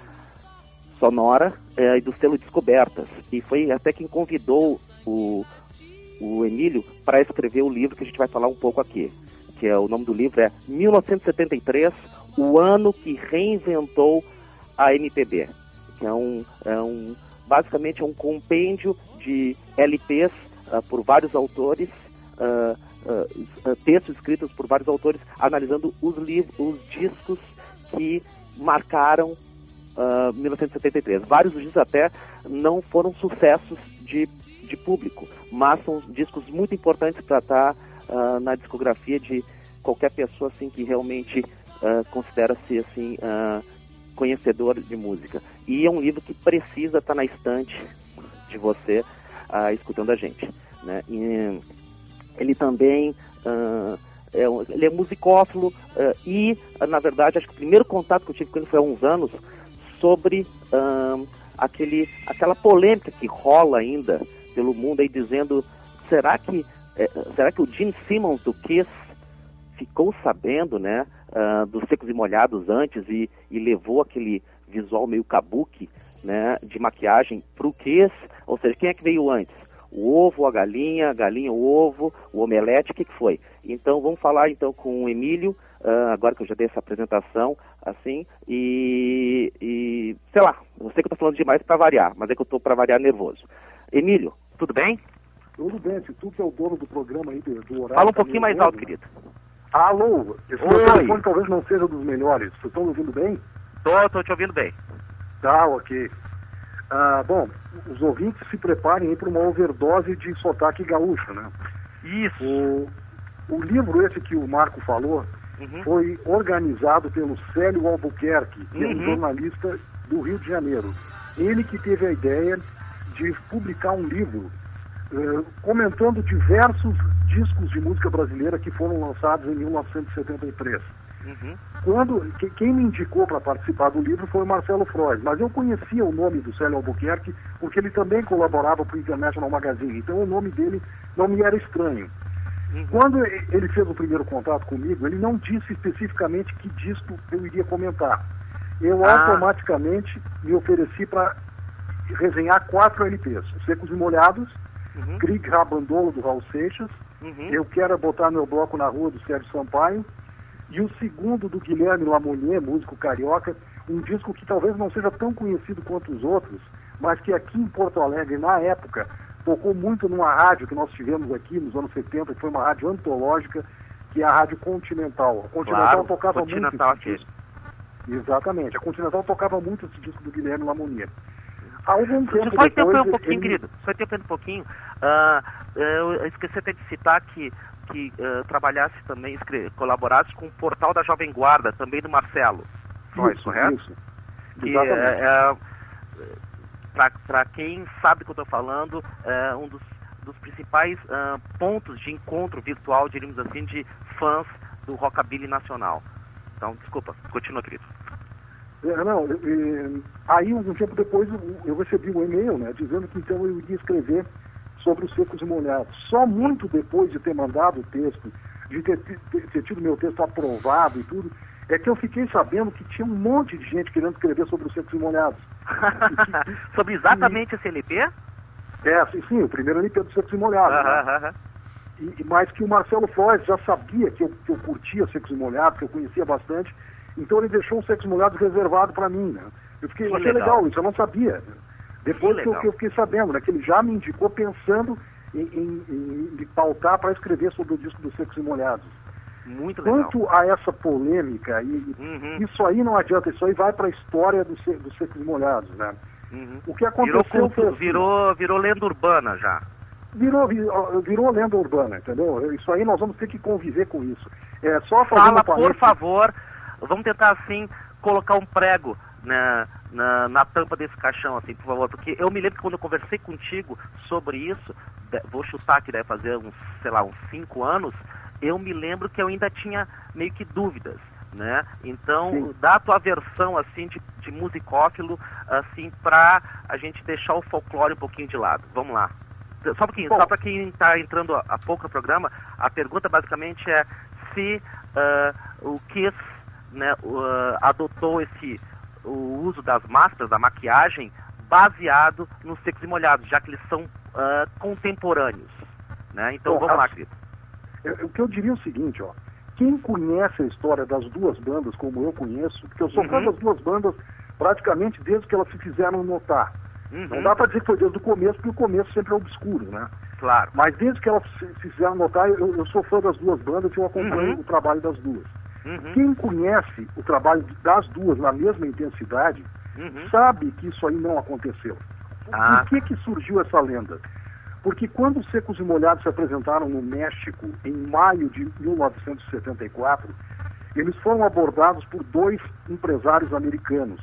Sonora eh, e do selo Descobertas. E foi até quem convidou o, o Emílio para escrever o livro que a gente vai falar um pouco aqui. Que é, o nome do livro é mil novecentos e setenta e três, o ano que reinventou a M P B. Que é um, é um basicamente é um compêndio de L Ps uh, por vários autores, uh, Uh, uh, textos escritos por vários autores analisando os livros, os discos que marcaram uh, mil novecentos e setenta e três. Vários dos discos até não foram sucessos de, de público, mas são discos muito importantes para estar uh, na discografia de qualquer pessoa assim que realmente uh, considera-se assim uh, conhecedor de música. E é um livro que precisa estar na estante de você uh, escutando a gente, né? E, ele também uh, é, um, ele é musicófilo uh, e, uh, na verdade, acho que o primeiro contato que eu tive com ele foi há uns anos sobre uh, aquele, aquela polêmica que rola ainda pelo mundo aí dizendo, será que, eh, será que o Gene Simmons do Kiss ficou sabendo, né, uh, dos Secos e Molhados antes e, e levou aquele visual meio kabuki, né, de maquiagem pro Kiss? Ou seja, quem é que veio antes? O ovo, a galinha, a galinha, o ovo, o omelete, o que, que foi? Então, vamos falar então com o Emílio, uh, agora que eu já dei essa apresentação, assim, e, e sei lá, eu sei que eu estou falando demais para variar, mas é que eu estou para variar nervoso. Emílio, tudo bem? Tudo bem, se tu que é o dono do programa aí, do, do horário... Fala um pouquinho mais alto, querido. Alô, esse meu telefone talvez não seja dos melhores, vocês estão me ouvindo bem? Tô, tô te ouvindo bem. Tá, ok. Ah, bom, os ouvintes se preparem aí para uma overdose de sotaque gaúcho, né? Isso. O, o livro esse que o Marco falou uhum. foi organizado pelo Célio Albuquerque, que uhum. é um jornalista do Rio de Janeiro. Ele que teve a ideia de publicar um livro uh, comentando diversos discos de música brasileira que foram lançados em mil novecentos e setenta e três. Uhum. Quando, que, quem me indicou para participar do livro foi o Marcelo Frois, mas eu conhecia o nome do Célio Albuquerque porque ele também colaborava para o International Magazine, então o nome dele não me era estranho. Uhum. Quando ele fez o primeiro contato comigo, ele não disse especificamente que disco eu iria comentar. Eu ah. automaticamente me ofereci para resenhar quatro L Ps, Secos e Molhados, uhum. Krieg Rabandolo, do Raul Seixas, uhum. Eu Quero Botar Meu Bloco na Rua, do Sérgio Sampaio, e o segundo do Guilherme Lamounier, músico carioca, um disco que talvez não seja tão conhecido quanto os outros, mas que aqui em Porto Alegre, na época, tocou muito numa rádio que nós tivemos aqui nos anos setenta, que foi uma rádio antológica, que é a Rádio Continental. A Continental claro, tocava Continental muito esse disco. Exatamente, a Continental tocava muito esse disco do Guilherme Lamounier. Há algum tempo só depois... um pouquinho, ele... querido, só interrompendo um pouquinho. Uh, eu esqueci até de citar que, que uh, trabalhasse também, escre... colaborasse com o portal da Jovem Guarda, também do Marcelo. Foi, isso, correto? Isso, que, exatamente. É, é, para quem sabe o que eu estou falando, é um dos, dos principais uh, pontos de encontro virtual, diríamos assim, de fãs do rockabilly nacional. Então, desculpa, continua, querido. É, não, é, aí um tempo depois eu, eu recebi um e-mail, né, dizendo que então eu iria escrever sobre os Secos e Molhados. Só muito depois de ter mandado o texto, de ter, ter, ter tido meu texto aprovado e tudo, é que eu fiquei sabendo que tinha um monte de gente querendo escrever sobre os Secos e Molhados. Sobre exatamente e, esse L P? É, sim, sim, o primeiro L P dos Secos e Molhados. Uh -huh, né? uh -huh. E, mas que o Marcelo Frois já sabia que eu, que eu curtia Secos e Molhados, que eu conhecia bastante, então ele deixou os Secos e Molhados reservado para mim, né? Eu fiquei, achei legal. legal isso, eu não sabia. Depois que, que, eu, que eu fiquei sabendo, né, que ele já me indicou pensando em, em, em me pautar para escrever sobre o disco dos Secos e Molhados. Muito legal. Quanto a essa polêmica, e, uhum. isso aí não adianta, isso aí vai para a história dos do Secos e Molhados, né? Uhum. O que aconteceu virou, foi assim, virou, virou lenda urbana já. Virou, virou, virou lenda urbana, entendeu? Isso aí nós vamos ter que conviver com isso. É só fazer Fala, uma por favor, vamos tentar assim colocar um prego na, na, na tampa desse caixão, assim, por favor, porque eu me lembro que quando eu conversei contigo sobre isso, vou chutar que deve fazer uns, sei lá, uns cinco anos, eu me lembro que eu ainda tinha meio que dúvidas, né? Então, sim, dá a tua versão, assim, de, de musicófilo, assim, pra a gente deixar o folclore um pouquinho de lado. Vamos lá. Só, um só para quem está entrando há pouco no programa, a pergunta basicamente é se uh, o Kiss, né, uh, adotou esse, o uso das máscaras, da maquiagem, baseado nos Secos e Molhados, já que eles são uh, contemporâneos, né? Então, bom, vamos lá, querido. O que eu diria é o seguinte, ó, quem conhece a história das duas bandas como eu conheço, porque eu sou fã uhum. das duas bandas praticamente desde que elas se fizeram notar. Uhum. Não dá para dizer que foi desde o começo, porque o começo sempre é obscuro, né? Claro. Mas desde que elas se fizeram notar, eu, eu sou fã das duas bandas e eu acompanho uhum. o trabalho das duas. Uhum. Quem conhece o trabalho das duas na mesma intensidade, uhum. sabe que isso aí não aconteceu. Ah. Por que que surgiu essa lenda? Porque quando os Secos e Molhados se apresentaram no México em maio de mil novecentos e setenta e quatro, eles foram abordados por dois empresários americanos.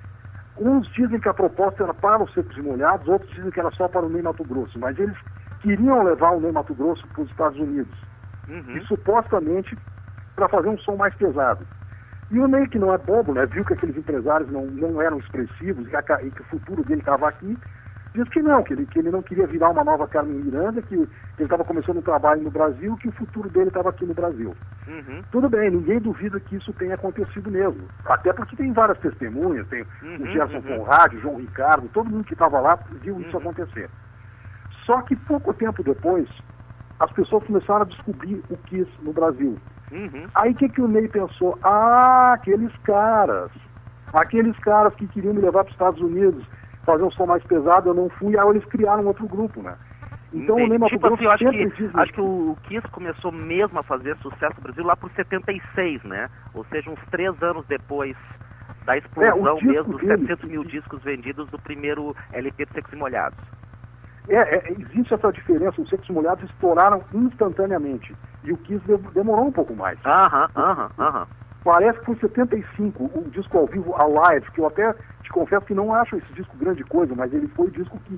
Uns dizem que a proposta era para os Secos e Molhados, outros dizem que era só para o Ney Matogrosso, mas eles queriam levar o Ney Matogrosso para os Estados Unidos. Uhum. E supostamente para fazer um som mais pesado. E o Ney, que não é bobo, né, viu que aqueles empresários não, não eram expressivos e, a, e que o futuro dele estava aqui, diz que não, que ele, que ele não queria virar uma nova Carmen Miranda, que, que ele estava começando um trabalho no Brasil, que o futuro dele estava aqui no Brasil. Uhum. Tudo bem, ninguém duvida que isso tenha acontecido mesmo. Até porque tem várias testemunhas, tem uhum, o Gerson uhum. Conrad, o João Ricardo, todo mundo que estava lá viu uhum. isso acontecer. Só que pouco tempo depois, as pessoas começaram a descobrir o Kiss no Brasil. Uhum. Aí o que, que o Ney pensou? Ah, aqueles caras, aqueles caras que queriam me levar para os Estados Unidos, fazer um som mais pesado, eu não fui, aí eles criaram outro grupo, né? Então Entendi. o Ney tipo assim, eu acho que, diz... acho que o Kiss começou mesmo a fazer sucesso no Brasil lá por setenta e seis, né? Ou seja, uns três anos depois da explosão é, mesmo dos dele... setecentos mil discos vendidos do primeiro L P de Secos e Molhados. É, é, existe essa diferença, os Secos e Molhados estouraram instantaneamente e o Kiss demorou um pouco mais. Aham, aham, aham. Parece que foi setenta e cinco, o disco ao vivo Alive, que eu até te confesso que não acho esse disco grande coisa, mas ele foi o disco que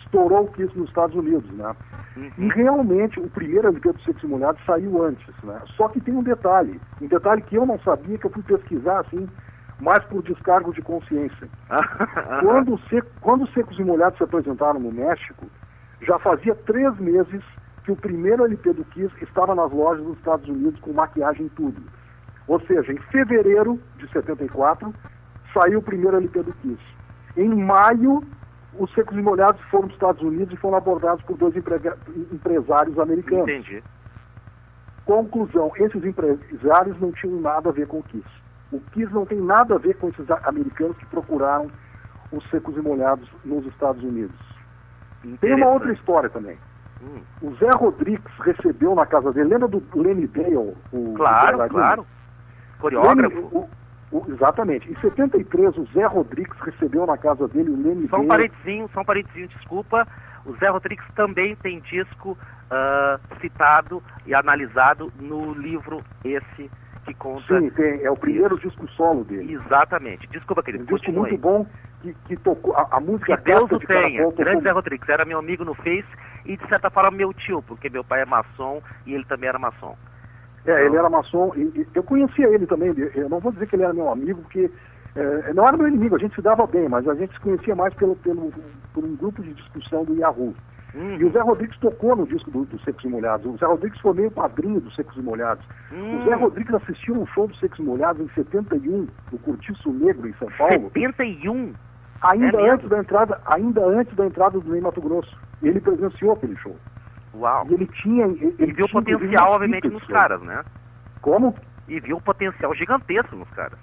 estourou o Kiss nos Estados Unidos, né? Uhum. E realmente o primeiro L P do Secos e Molhados saiu antes, né? Só que tem um detalhe, um detalhe que eu não sabia, que eu fui pesquisar assim, mais por descargo de consciência. quando, se, quando os Secos e Molhados se apresentaram no México, já fazia três meses que o primeiro L P do Kiss estava nas lojas dos Estados Unidos com maquiagem e tudo. Ou seja, em fevereiro de setenta e quatro, saiu o primeiro L P do Kiss. Em maio, os Secos e Molhados foram para os Estados Unidos e foram abordados por dois emprega- empresários americanos. Entendi. Conclusão, esses empresários não tinham nada a ver com o Kiss. O Kiss não tem nada a ver com esses americanos que procuraram os Secos e Molhados nos Estados Unidos. Tem uma outra história também. Hum. O Zé Rodrigues recebeu na casa dele, lembra do Lenny Dale? O claro, claro. Coreógrafo. Lenny, o, o, exatamente. Em setenta e três, o Zé Rodrigues recebeu na casa dele o Lenny só um Dale. Paredezinho, só um paredezinho, desculpa. O Zé Rodrigues também tem disco uh, citado e analisado no livro esse que conta... Sim, tem, é o primeiro isso. disco solo dele. Exatamente. Desculpa, querido. Um disco continue. muito bom que, que tocou a, a música... Que Deus o de tenha. Caracol, Grande tocou... Zé Rodrigues. Era meu amigo no Face e, de certa forma, meu tio, porque meu pai é maçom e ele também era maçom. É, ele era maçom, e, e eu conhecia ele também, eu não vou dizer que ele era meu amigo, porque é, não era meu inimigo, a gente se dava bem, mas a gente se conhecia mais pelo, pelo, por um grupo de discussão do Yahoo. Hum. E o Zé Rodrigues tocou no disco do, do Secos e Molhados, o Zé Rodrigues foi meio padrinho dos Secos e Molhados. Hum. O Zé Rodrigues assistiu um show do Secos e Molhados em setenta e um, no Cortiço Negro, em São Paulo. setenta e um? Ainda, é antes da entrada, ainda antes da entrada do Ney Mato Grosso. Ele presenciou aquele show. Uau! E ele tinha... Ele, ele viu o potencial, obviamente, nos caras, né? Como? E viu um potencial gigantesco nos caras.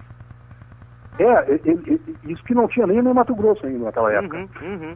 É, ele, ele, isso que não tinha nem no Mato Grosso ainda naquela época. Uhum, uhum.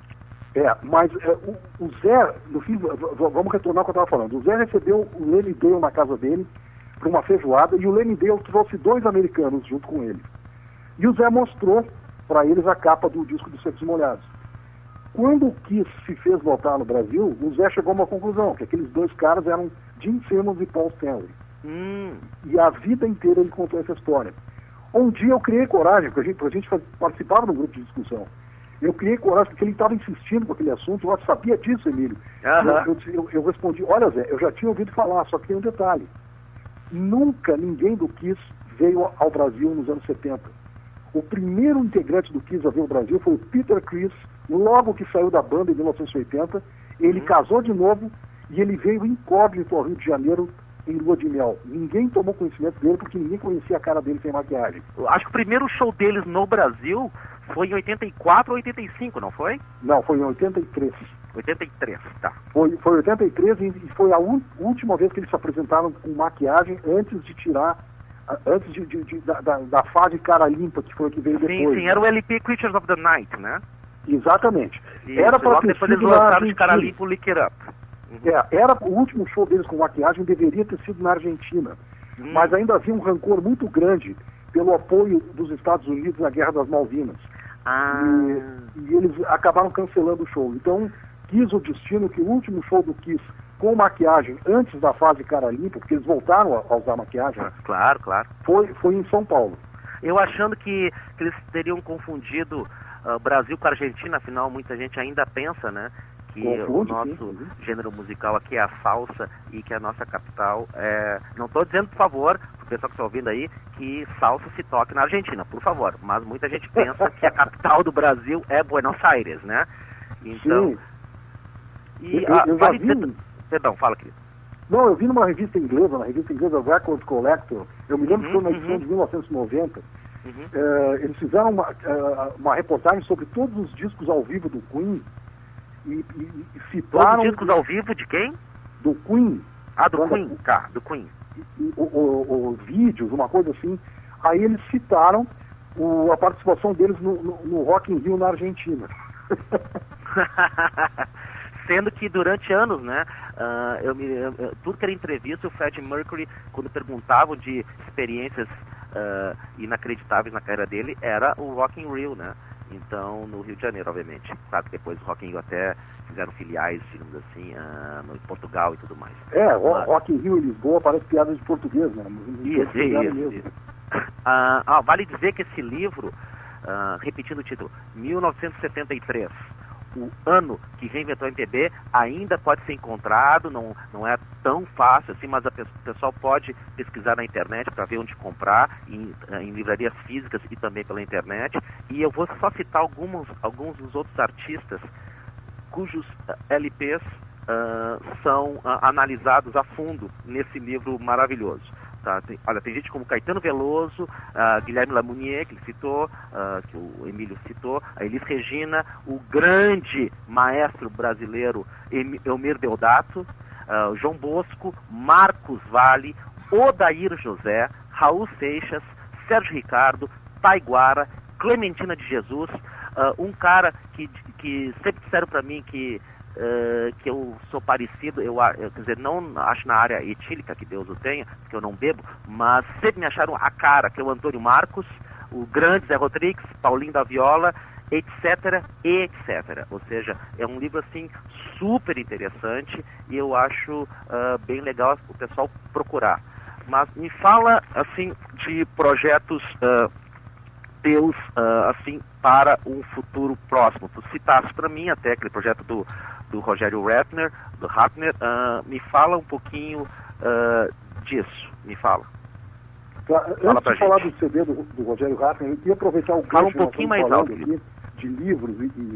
É, mas é, o, o Zé, no fim, vamos retornar ao que eu estava falando. O Zé recebeu o Lenny Dale na casa dele para uma feijoada e o Lenny Dale trouxe dois americanos junto com ele. E o Zé mostrou para eles a capa do disco dos Secos e Molhados. Quando o Kiss se fez notar no Brasil, o Zé chegou a uma conclusão, que aqueles dois caras eram Gene Simmons e Paul Stanley. Hum. E a vida inteira ele contou essa história. Um dia eu criei coragem, porque a gente, a gente participava de um grupo de discussão. Eu criei coragem porque ele estava insistindo com aquele assunto, eu sabia disso, Emílio. Uh-huh. eu, eu, eu respondi, olha Zé, eu já tinha ouvido falar, só que tem um detalhe. Nunca ninguém do Kiss veio ao Brasil nos anos setenta. O primeiro integrante do Kiss a vir ao Brasil foi o Peter Criss, logo que saiu da banda em mil novecentos e oitenta. Ele uhum. casou de novo e ele veio incógnito ao Rio de Janeiro em lua de mel. Ninguém tomou conhecimento dele porque ninguém conhecia a cara dele sem maquiagem. Acho que o primeiro show deles no Brasil foi em oitenta e quatro ou oitenta e cinco, não foi? Não, foi em oitenta e três. oitenta e três, tá. Foi, foi oitenta e três e foi a un, última vez que eles se apresentaram com maquiagem antes de tirar, antes de, de, de, da, da, da fase cara limpa, que foi a que veio sim, depois. Sim, sim, era o L P Creatures of the Night, né? Exatamente. Isso, era para logo depois eles lançaram de cara limpa o Lick It Up. Uhum. É, era o último show deles com maquiagem, deveria ter sido na Argentina. Hum. Mas ainda havia um rancor muito grande pelo apoio dos Estados Unidos na Guerra das Malvinas. Ah. E, e eles acabaram cancelando o show. Então, quis o destino que o último show do Kiss com maquiagem, antes da fase cara limpa, porque eles voltaram a, a usar maquiagem. Ah, claro, claro. Foi, foi em São Paulo. Eu achando que, que eles teriam confundido uh, Brasil com a Argentina, afinal muita gente ainda pensa, né? Que Confunde, o nosso sim, sim. gênero musical aqui é a salsa e que a nossa capital é... Não estou dizendo, por favor, para o pessoal que está ouvindo aí, que salsa se toque na Argentina, por favor. Mas muita gente pensa que a capital do Brasil é Buenos Aires, né? Então... Sim. E eu, a, eu vale vi... dizer... Perdão, fala, querido. Não, eu vi numa revista inglesa, na revista inglesa Record Collector, eu me lembro uhum, que foi na edição uhum. de mil novecentos e noventa, uhum. uh, eles fizeram uma, uh, uma reportagem sobre todos os discos ao vivo do Queen, e, e, e citaram... Todos os discos ao vivo de quem? Do Queen. Ah, do Queen, tá, do Queen. E, e, o, o, o vídeos, uma coisa assim, aí eles citaram o, a participação deles no, no, no Rock in Rio na Argentina. Sendo que durante anos, né, uh, eu me, eu, tudo que era entrevista, o Freddie Mercury, quando perguntavam de experiências uh, inacreditáveis na carreira dele, era o Rock in Rio, né? Então, no Rio de Janeiro, obviamente. Claro que depois o Rock in Rio até fizeram filiais, digamos assim, uh, no Portugal e tudo mais. É, Mas... Rock in Rio e Lisboa parece piada de português, né? Isso, isso, isso. Uh, ah, vale dizer que esse livro, uh, repetindo o título, mil novecentos e setenta e três, o ano que reinventou a M P B, ainda pode ser encontrado, não, não é tão fácil assim, mas a pe- o pessoal pode pesquisar na internet para ver onde comprar, em, em livrarias físicas e também pela internet. E eu vou só citar alguns, alguns dos outros artistas cujos uh, L Ps uh, são uh, analisados a fundo nesse livro maravilhoso. Tá, tem, olha, tem gente como Caetano Veloso, uh, Guilherme Lamounier, que ele citou, uh, que o Emílio citou, a Elis Regina, o grande maestro brasileiro em, Elmir Deodato, uh, João Bosco, Marcos Valle, Odair José, Raul Seixas, Sérgio Ricardo, Taiguara, Clementina de Jesus, uh, um cara que, que sempre disseram para mim que Uh, que eu sou parecido, eu, eu quer dizer, não acho na área etílica, que Deus o tenha, porque eu não bebo, mas sempre me acharam a cara, que é o Antônio Marcos, o grande Zé Rodrigues, Paulinho da Viola, etc, etc. Ou seja, é um livro assim super interessante e eu acho uh, bem legal o pessoal procurar. Mas me fala assim de projetos uh, teus uh, assim para um futuro próximo. Tu citaste para mim até aquele projeto do do Rogério Ratner, do Ratner, uh, me fala um pouquinho uh, disso, me fala. Tá, fala antes de falar do C D do, do Rogério Ratner, eu queria aproveitar o fala gancho um pouquinho mais alto aqui, de livros, e, e,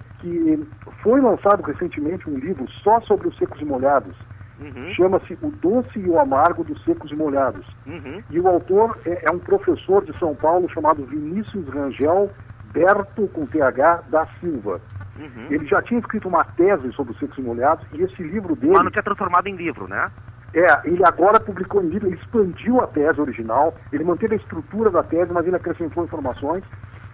que foi lançado recentemente um livro só sobre os secos e molhados, uhum. Chama-se O Doce e o Amargo dos Secos e Molhados. Uhum. E o autor é, é um professor de São Paulo chamado Vinícius Rangel Berto, com T H, da Silva. Uhum. Ele já tinha escrito uma tese sobre os secos e molhados, e esse livro dele... Mas não tinha transformado em livro, né? É, ele agora publicou em livro, ele expandiu a tese original, ele manteve a estrutura da tese, mas ele acrescentou informações,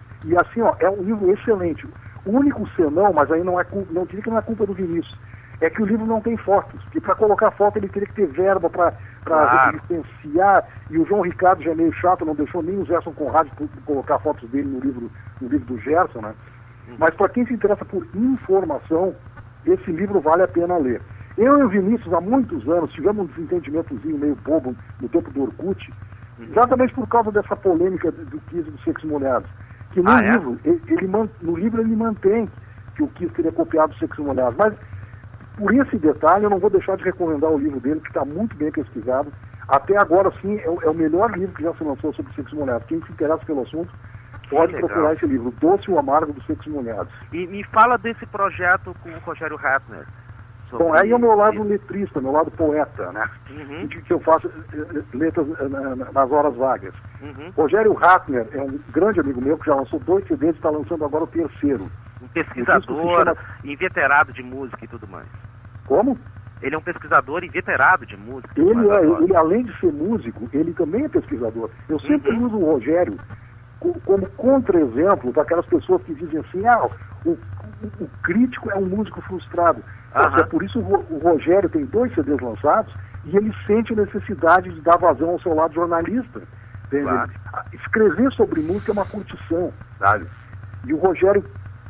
e assim, ó, é um livro excelente. O único senão, mas aí não é culpa, não diria que não é culpa do Vinícius, é que o livro não tem fotos, porque para colocar foto ele teria que ter verba para claro. licenciar, e o João Ricardo já é meio chato, não deixou nem o Gerson Conrad colocar fotos dele no livro, no livro do Gerson, né? Mas para quem se interessa por informação, esse livro vale a pena ler. Eu e o Vinícius, há muitos anos, tivemos um desentendimentozinho meio bobo no tempo do Orkut, exatamente por causa dessa polêmica do Kiss dos Secos e Molhados. Que no, ah, livro, é? ele, ele man, no livro ele mantém que o Kiss teria copiado os Secos e Molhados. Mas, por esse detalhe, eu não vou deixar de recomendar o livro dele, que está muito bem pesquisado. Até agora, sim, é o, é o melhor livro que já se lançou sobre os Secos e Molhados. Quem se interessa pelo assunto, pode Legal. procurar esse livro, Doce e o Amargo dos Secos e Molhados. E me fala desse projeto com o Rogério Ratner. Sobre... Bom, aí é o meu lado letrista, meu lado poeta, né? Uhum. Que, que eu faço letras na, na, nas horas vagas. Uhum. Rogério Ratner é um grande amigo meu que já lançou dois C Ds e está lançando agora o terceiro. Um pesquisador, chama... inveterado de música e tudo mais. Como? Ele é um pesquisador inveterado de música. Ele, é, ele, além de ser músico, ele também é pesquisador. Eu sempre uhum. uso o Rogério como contra-exemplo daquelas pessoas que dizem assim, ah, o, o, o crítico é um músico frustrado. Uhum. É por isso o, o Rogério tem dois C Ds lançados e ele sente a necessidade de dar vazão ao seu lado jornalista. Claro. Escrever sobre música é uma curtição, sabe? E o Rogério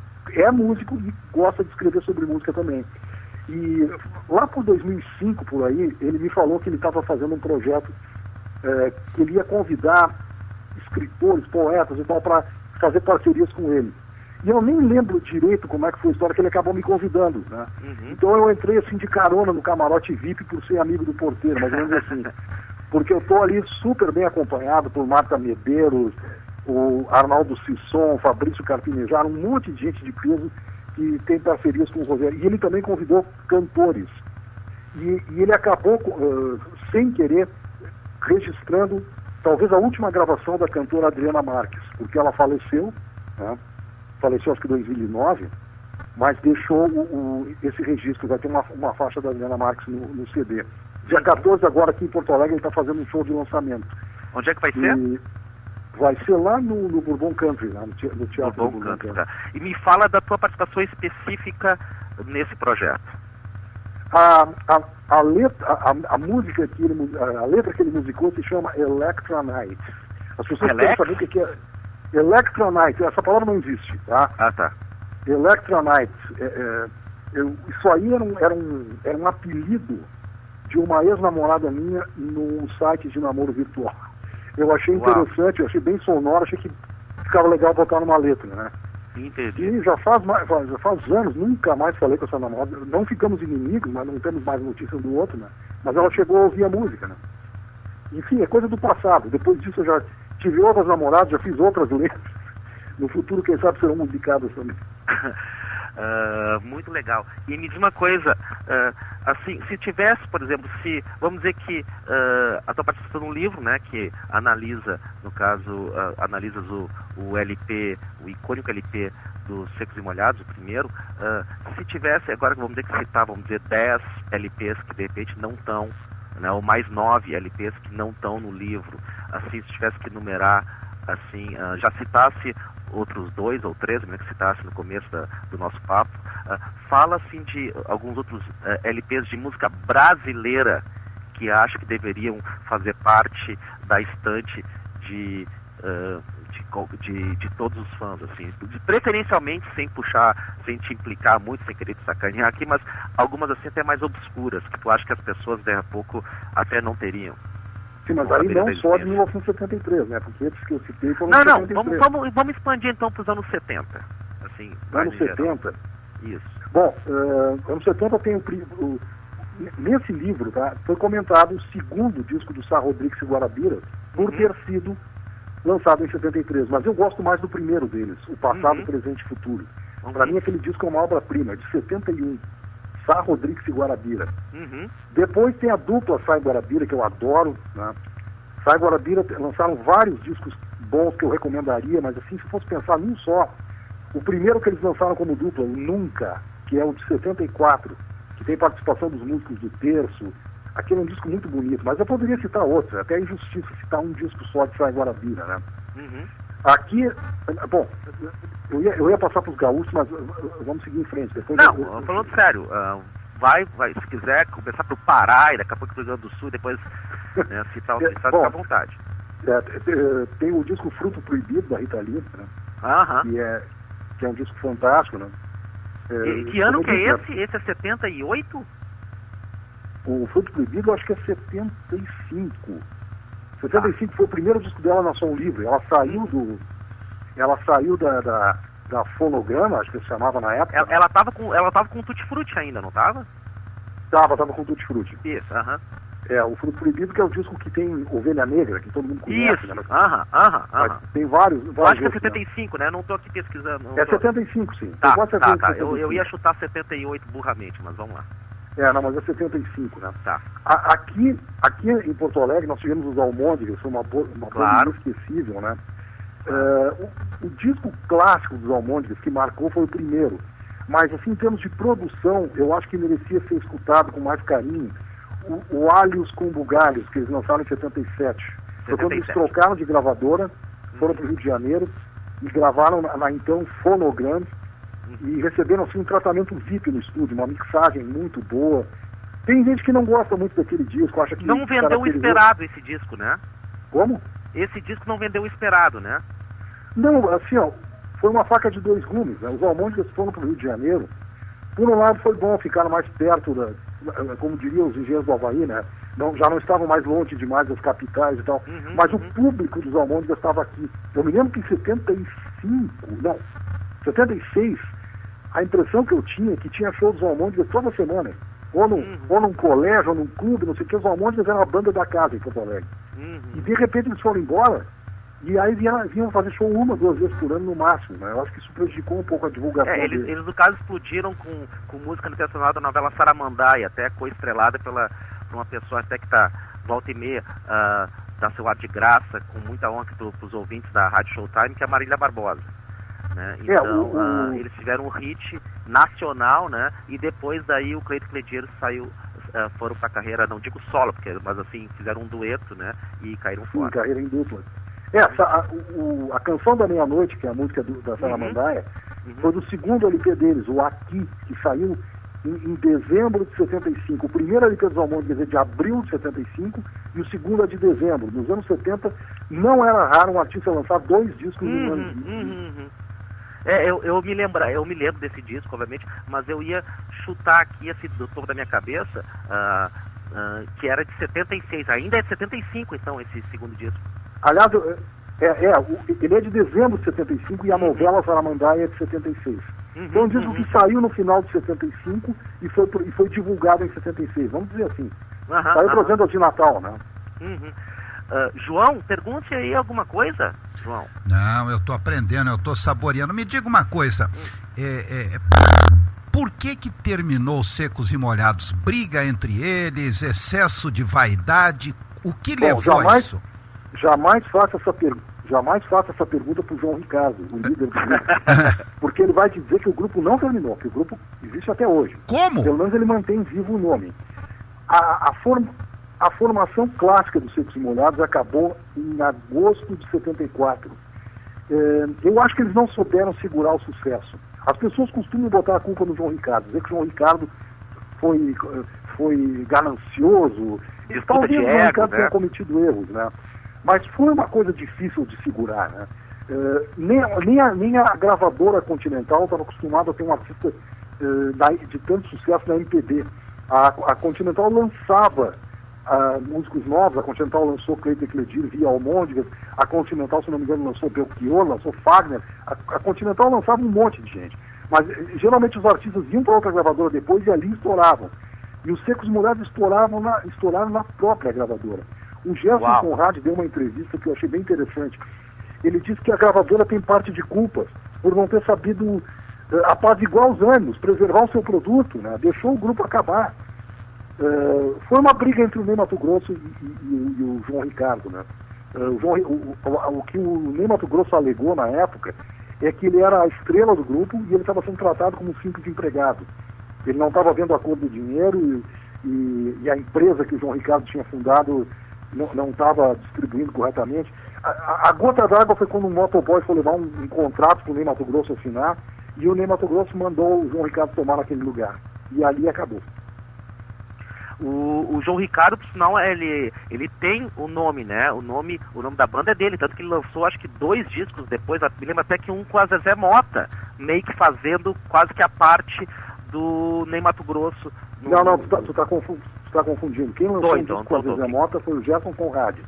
é músico e gosta de escrever sobre música também. E lá por dois mil e cinco, por aí, ele me falou que ele estava fazendo um projeto é, que ele ia convidar escritores, poetas e tal, para fazer parcerias com ele. E eu nem lembro direito como é que foi a história, que ele acabou me convidando, né? Uhum. Então eu entrei assim de carona no camarote V I P por ser amigo do porteiro, mais ou menos assim. Porque eu estou ali super bem acompanhado por Marta Medeiros, o Arnaldo Sisson, o Fabrício Carpinejar, um monte de gente de peso que tem parcerias com o Rogério. E ele também convidou cantores. E, e ele acabou, uh, sem querer, registrando talvez a última gravação da cantora Adriana Marques, porque ela faleceu, né? Faleceu acho que em dois mil e nove, mas deixou o, o, esse registro, vai ter uma, uma faixa da Adriana Marques no, no C D. Dia quatorze agora aqui em Porto Alegre ele está fazendo um show de lançamento. Onde é que vai e ser? Vai ser lá no, no Bourbon Country, lá no, te, no Teatro Bourbon do Bourbon Country. Tá. E me fala da tua participação específica nesse projeto. A, a, a, letra, a, a música que ele, a letra que ele musicou se chama Electra Night. As pessoas querem saber o que é Electra Night. Essa palavra não existe, tá? Ah, tá. Electra Night. É, é, eu, isso aí era um, era, um, era um apelido de uma ex-namorada minha num site de namoro virtual. Eu achei interessante, eu achei bem sonoro, achei que ficava legal botar numa letra, né? Entendi. E já faz, mais, já faz anos, nunca mais falei com essa namorada. Não ficamos inimigos, mas não temos mais notícia um do outro, né? Mas ela chegou a ouvir a música, né? Enfim, é coisa do passado. Depois disso eu já tive outras namoradas, já fiz outras letras. No futuro, quem sabe, serão musicadas também. Uh, muito legal. E me diz uma coisa, uh, assim, se tivesse, por exemplo, se, vamos dizer que uh, a tua participação no livro, né, que analisa, no caso, uh, analisas o, o L P, o icônico L P dos Secos e Molhados, o primeiro, uh, se tivesse, agora vamos dizer que citar, vamos dizer, dez L Ps que de repente não estão, né, ou mais nove L Ps que não estão no livro, assim, se tivesse que numerar, assim, uh, já citasse outros dois ou três, né, que citasse no começo da, do nosso papo, uh, fala assim de alguns outros uh, L Ps de música brasileira que acha que deveriam fazer parte da estante de, uh, de, de, de todos os fãs, assim, de, preferencialmente sem puxar, sem te implicar muito, sem querer te sacanear aqui, mas algumas assim até mais obscuras, que tu acha que as pessoas daqui a pouco até não teriam. Sim, mas aí não só de mil novecentos e setenta e três, né? Porque esses que eu citei foram Não, de não, setenta e três. vamos, vamos, vamos expandir então para os anos setenta. Assim, anos setenta? Isso. Bom, uh, anos setenta tem o, o... Nesse livro, tá, foi comentado o segundo disco do Sá Rodrigues e Guarabira, por uhum. ter sido lançado em setenta e três. Mas eu gosto mais do primeiro deles, o Passado, uhum. Presente e Futuro. Uhum. Para mim, aquele disco é uma obra-prima, de setenta e um. Sá Rodrigues e Guarabira. Uhum. Depois tem a dupla Sá e Guarabira, que eu adoro, né? Sá e Guarabira lançaram vários discos bons que eu recomendaria, mas assim, se fosse pensar num só, o primeiro que eles lançaram como dupla, o Nunca, que é o de setenta e quatro, que tem participação dos músicos do Terço, aquele é um disco muito bonito, mas eu poderia citar outros, até é injustiça citar um disco só de Sá e Guarabira, né? Uhum. Aqui, bom, eu ia, eu ia passar para os gaúchos, mas vamos seguir em frente. Depois Não, eu, eu, falando sério, uh, vai, vai, se quiser começar para o Pará e daqui a pouco para o Rio Grande do Sul, depois né, citar, citar é, bom, fica à vontade. É, tem o disco Fruto Proibido, da Rita Lee, né? Uh-huh. que, é, que é um disco fantástico, né? É, e que ano que é esse? Esse é setenta e oito? O Fruto Proibido eu acho que é setenta e cinco. setenta e cinco ah. foi o primeiro disco dela na Som Livre. Ela saiu do. Ela saiu da, da, da Fonograma, acho que se chamava na época. Ela, ela tava com. Ela tava com Tutti Frutti ainda, não tava? Tava, tava com Tutti Frutti. Isso, aham. Uh-huh. É, o Fruto Proibido, que é o disco que tem Ovelha Negra, que todo mundo conhece. Isso, aham, aham, aham. Tem vários. vários eu acho que é setenta e cinco, né? Não tô aqui pesquisando. É tô... setenta e cinco, sim. Tá, eu tá, tá. Eu, eu ia chutar setenta e oito burramente, mas vamos lá. É, não, mas é setenta e cinco, né? Tá. A, aqui, aqui em Porto Alegre nós tivemos os Almôndegas, foi uma, uma claro. coisa inesquecível, né? Uh, o, o disco clássico dos Almôndegas que marcou foi o primeiro. Mas, assim, em termos de produção, eu acho que merecia ser escutado com mais carinho. O, o Alhos com Bugalhos, que eles lançaram em setenta e sete. Foi quando eles trocaram de gravadora, foram para o Rio de Janeiro e gravaram na, na então Fonogram e receberam assim um tratamento V I P no estúdio, uma mixagem muito boa. Tem gente que não gosta muito daquele disco, acha que... Não vendeu o esperado esse disco, né? Como? Esse disco não vendeu o esperado, né? Não, assim, ó, foi uma faca de dois gumes, né? Os Almôndegas foram para o Rio de Janeiro. Por um lado foi bom, ficaram mais perto da... como diriam os engenheiros do Havaí, né? Não, já não estavam mais longe demais das capitais e tal. Uhum, mas uhum. o público dos Almôndegas estava aqui. Eu me lembro que em setenta e cinco, não, setenta e seis, a impressão que eu tinha é que tinha show dos Almôndegas toda semana. Ou num, uhum. ou num colégio, ou num clube, não sei o que. Os Almôndegas eram a banda da casa em Porto Alegre. Uhum. E de repente eles foram embora. E aí vinham, vinham fazer show uma, duas vezes por ano no máximo, né? Eu acho que isso prejudicou um pouco a divulgação é, eles, eles, no caso, explodiram com, com música internacional da novela Saramandaia, até coestrelada pela, por uma pessoa até que está volta e meia, uh, dá seu ar de graça, com muita honra para os ouvintes da Rádio Showtime, que é a Marília Barbosa. Né? Então, é, o, o... Uh, eles tiveram um hit nacional, né? E depois daí o Cleito Cledeiros saiu, uh, foram para a carreira, não digo solo, porque, mas assim, fizeram um dueto, né? E caíram Sim, fora. carreira em dupla. Essa, a, o, a Canção da Meia-Noite, que é a música do, da Saramandaia, uhum. foi do segundo L P deles, o Aqui, que saiu em, em dezembro de setenta e cinco. O primeiro L P dos Almôndegas é de abril de setenta e cinco e o segundo é de dezembro. Nos anos setenta, não era raro um artista lançar dois discos uhum, no ano. Uhum, uhum. É, eu, eu, me lembro, eu me lembro desse disco, obviamente, mas eu ia chutar aqui esse do topo da minha cabeça, uh, uh, que era de setenta e seis. Ainda é de setenta e cinco, então, esse segundo disco. Aliás, eu, É, é o, ele é de dezembro de setenta e cinco e a uhum. novela Saramandaia é de setenta e seis. Uhum, foi um disco uhum. que saiu no final de setenta e cinco e foi, e foi divulgado em setenta e seis, vamos dizer assim. Uhum, saiu para vendas de Natal, né? Uhum. Uh, João, pergunte aí alguma coisa, João. Não, eu estou aprendendo, eu estou saboreando. Me diga uma coisa, é, é, por que que terminou Secos e Molhados? Briga entre eles, excesso de vaidade, o que Bom, levou jamais, a isso? Jamais faça essa pergunta. Jamais faça essa pergunta para o João Ricardo, o líder do grupo, porque ele vai te dizer que o grupo não terminou, que o grupo existe até hoje. Como? Pelo menos ele mantém vivo o nome. A, a, form, a formação clássica dos Secos e Molhados acabou em agosto de setenta e quatro. É, eu acho que eles não souberam segurar o sucesso. As pessoas costumam botar a culpa no João Ricardo, dizer que o João Ricardo foi, foi ganancioso, e talvez o João Ricardo né? tenha cometido erros, né? Mas foi uma coisa difícil de segurar, né? Uh, nem, nem, a, nem a gravadora Continental estava acostumada a ter um artista uh, da, de tanto sucesso na M P B. A, a Continental lançava uh, músicos novos, a Continental lançou Cleiton e Cledir via Almôndegas, a Continental, se não me engano, lançou Belchior, lançou Fagner, a, a Continental lançava um monte de gente. Mas geralmente os artistas iam para outra gravadora depois e ali estouravam. E os Secos e Molhados estouravam na, estouraram na própria gravadora. O Gerson Uau. Conrad deu uma entrevista que eu achei bem interessante. Ele disse que a gravadora tem parte de culpa por não ter sabido uh, apaziguar os ânimos, preservar o seu produto, né? Deixou o grupo acabar. Uh, foi uma briga entre o Ney Matogrosso e, e, e o João Ricardo, né? Uh, o, João, o, o, o que o Ney Matogrosso alegou na época é que ele era a estrela do grupo e ele estava sendo tratado como um simples empregado. Ele não estava vendo a cor do dinheiro e, e, e a empresa que o João Ricardo tinha fundado não estava distribuindo corretamente. A, a, a gota d'água foi quando o motoboy foi levar um, um contrato para o Ney Matogrosso assinar e o Ney Matogrosso mandou o João Ricardo tomar naquele lugar. E ali acabou. O, o João Ricardo, por sinal, ele, ele tem o nome, né? O nome, o nome da banda é dele, tanto que ele lançou acho que dois discos depois, me lembro até que um com a Zezé Mota, meio que fazendo quase que a parte do Ney Matogrosso. No... Não, não, tu tá, tu tá confundindo. Está confundindo. Quem lançou tô, um então, disco com a Zezé Mota foi o Gerson Conrad.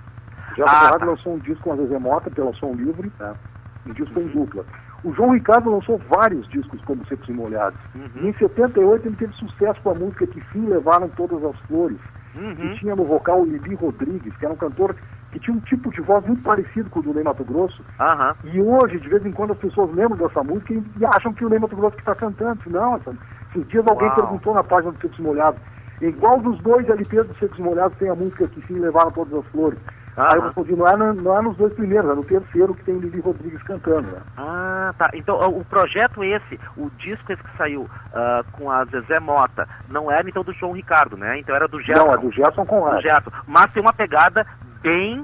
O Gerson ah, Conrad tá. lançou um disco com a Zezé Mota pela Som Livre, tá? Um disco uhum. em dupla. O João Ricardo lançou vários discos como Secos e Molhados. Uhum. E em setenta e oito ele teve sucesso com a música Que Fim Levaram Todas as Flores. Uhum. Que tinha no vocal o Libi Rodrigues, que era um cantor que tinha um tipo de voz muito parecido com o do Ney Matogrosso. Uhum. E hoje, de vez em quando, as pessoas lembram dessa música e, e acham que o Ney Matogrosso que está cantando. Não, esses dias alguém Uau. perguntou na página do Secos e Molhados em qual dos dois L Ps dos Secos e Molhados tem a música Que Sim Levaram Todas as Flores. Ah, aí eu respondi, não é, no, não é nos dois primeiros, é no terceiro que tem o Libi Rodrigues cantando, né? Ah, tá. Então o projeto esse, o disco esse que saiu uh, com a Zezé Mota, não era então do João Ricardo, né? Então era do Gerson. Não, é do Gerson Conrad. Do Gerson. Mas tem uma pegada bem,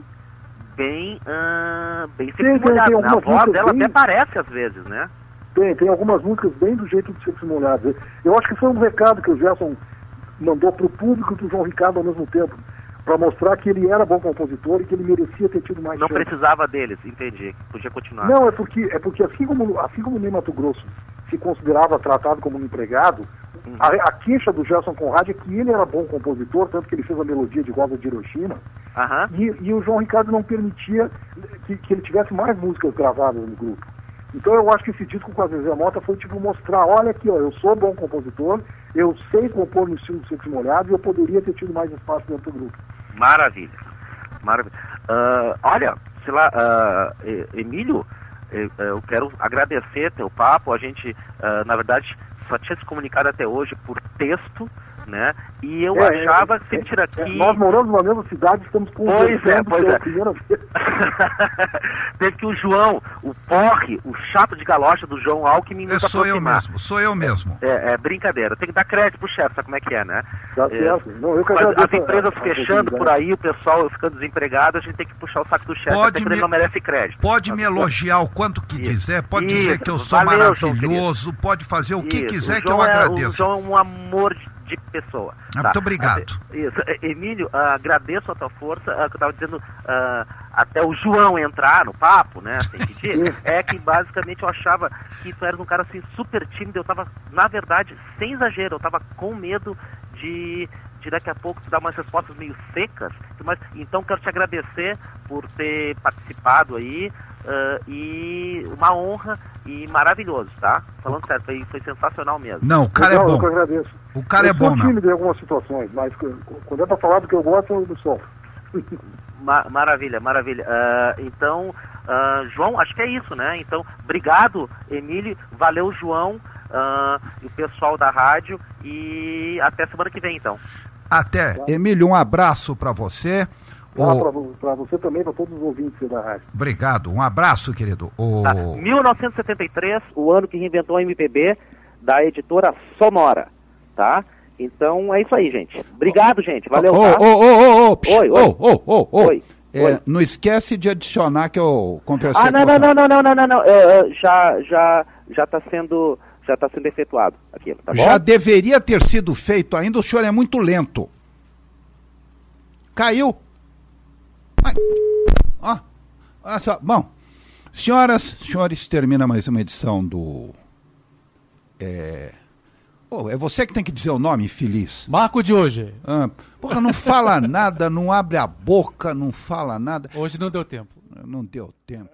bem, uh, bem Secos e Molhados, né? A voz dela bem... até parece às vezes, né? Tem, tem algumas músicas bem do jeito de Secos e Molhados. Eu acho que foi um recado que o Gerson mandou para o público e para o João Ricardo ao mesmo tempo, para mostrar que ele era bom compositor e que ele merecia ter tido mais Não chance. Precisava deles, entendi, podia continuar. Não, é porque, é porque assim como, assim como o Ney Matogrosso se considerava tratado como um empregado, uhum. a, a queixa do Gerson Conrad é que ele era bom compositor, tanto que ele fez a melodia de Rosa de Hiroshima, uhum. e, e o João Ricardo não permitia que, que ele tivesse mais músicas gravadas no grupo. Então eu acho que esse disco com a Zezé Mota foi tipo mostrar, olha aqui, ó, eu sou bom compositor, eu sei compor no estilo de Secos e Molhados e eu poderia ter tido mais espaço dentro do grupo. Maravilha. Maravilha. Uh, olha, sei lá, uh, Emílio, eu, eu quero agradecer teu papo, a gente, uh, na verdade, só tinha se comunicado até hoje por texto, né? E eu é, achava que é, sempre aqui... É, nós moramos na mesma cidade, estamos conversando pois é, pois pela é. primeira vez. Teve que o João, o porre, o chato de galocha do João Alckmin nos sou aproximar. eu mesmo, sou eu mesmo. É, é brincadeira, tem que dar crédito pro chefe, sabe como é que é, né? Tá é, certo. Não, eu que mas as a, empresas a, a, fechando a, por aí, o pessoal ficando desempregado, a gente tem que puxar o saco do chefe, até que ele não merece crédito. Pode mas, me elogiar o quanto que isso, quiser, pode isso, dizer que eu sou valeu, maravilhoso, pode fazer o que isso, quiser o que eu é, agradeço. O João é um amor de de pessoa. Ah, tá. Muito obrigado. Isso. Emílio, uh, agradeço a tua força, uh, que eu estava dizendo, uh, até o João entrar no papo, né, sem pedir, é que basicamente eu achava que tu eras um cara assim super tímido, eu estava, na verdade, sem exagero, eu estava com medo de, de daqui a pouco tu dar umas respostas meio secas. Mas, então quero te agradecer por ter participado aí, uh, e uma honra e maravilhoso, tá? Falando sério, foi, foi sensacional mesmo. Não, o cara Legal, é bom. Eu que agradeço. O cara eu é bom, sou não. tímido em algumas situações, mas quando é pra falar do que eu gosto, eu não sou. Ma- maravilha, maravilha. Uh, então, uh, João, acho que é isso, né? Então, obrigado, Emílio. Valeu, João, uh, e o pessoal da rádio. E até semana que vem, então. Até. Tá. Emílio, um abraço para você. Ah, o... para você também, para todos os ouvintes da rádio. Obrigado. Um abraço, querido. O... Tá. mil novecentos e setenta e três, o ano que reinventou a M P B, da editora Sonora, tá? Então é isso aí, gente. Obrigado, gente. Valeu, oh, tá? Ô, ô, ô, Oi, oi. Ô, ô, ô, Oi. É, não esquece de adicionar que eu conversei ah, não, com não, não, não, não, não, não, não, uh, já, já, já está sendo, já está sendo efetuado aquilo, tá bom? Já deveria ter sido feito ainda, o senhor é muito lento. Caiu. Ai. Ó, olha só. Bom, senhoras, senhores, termina mais uma edição do... É... Oh, é você que tem que dizer o nome, infeliz. Marco de hoje. Ah, porra, não fala nada, não abre a boca, não fala nada. Hoje não deu tempo. Não deu tempo.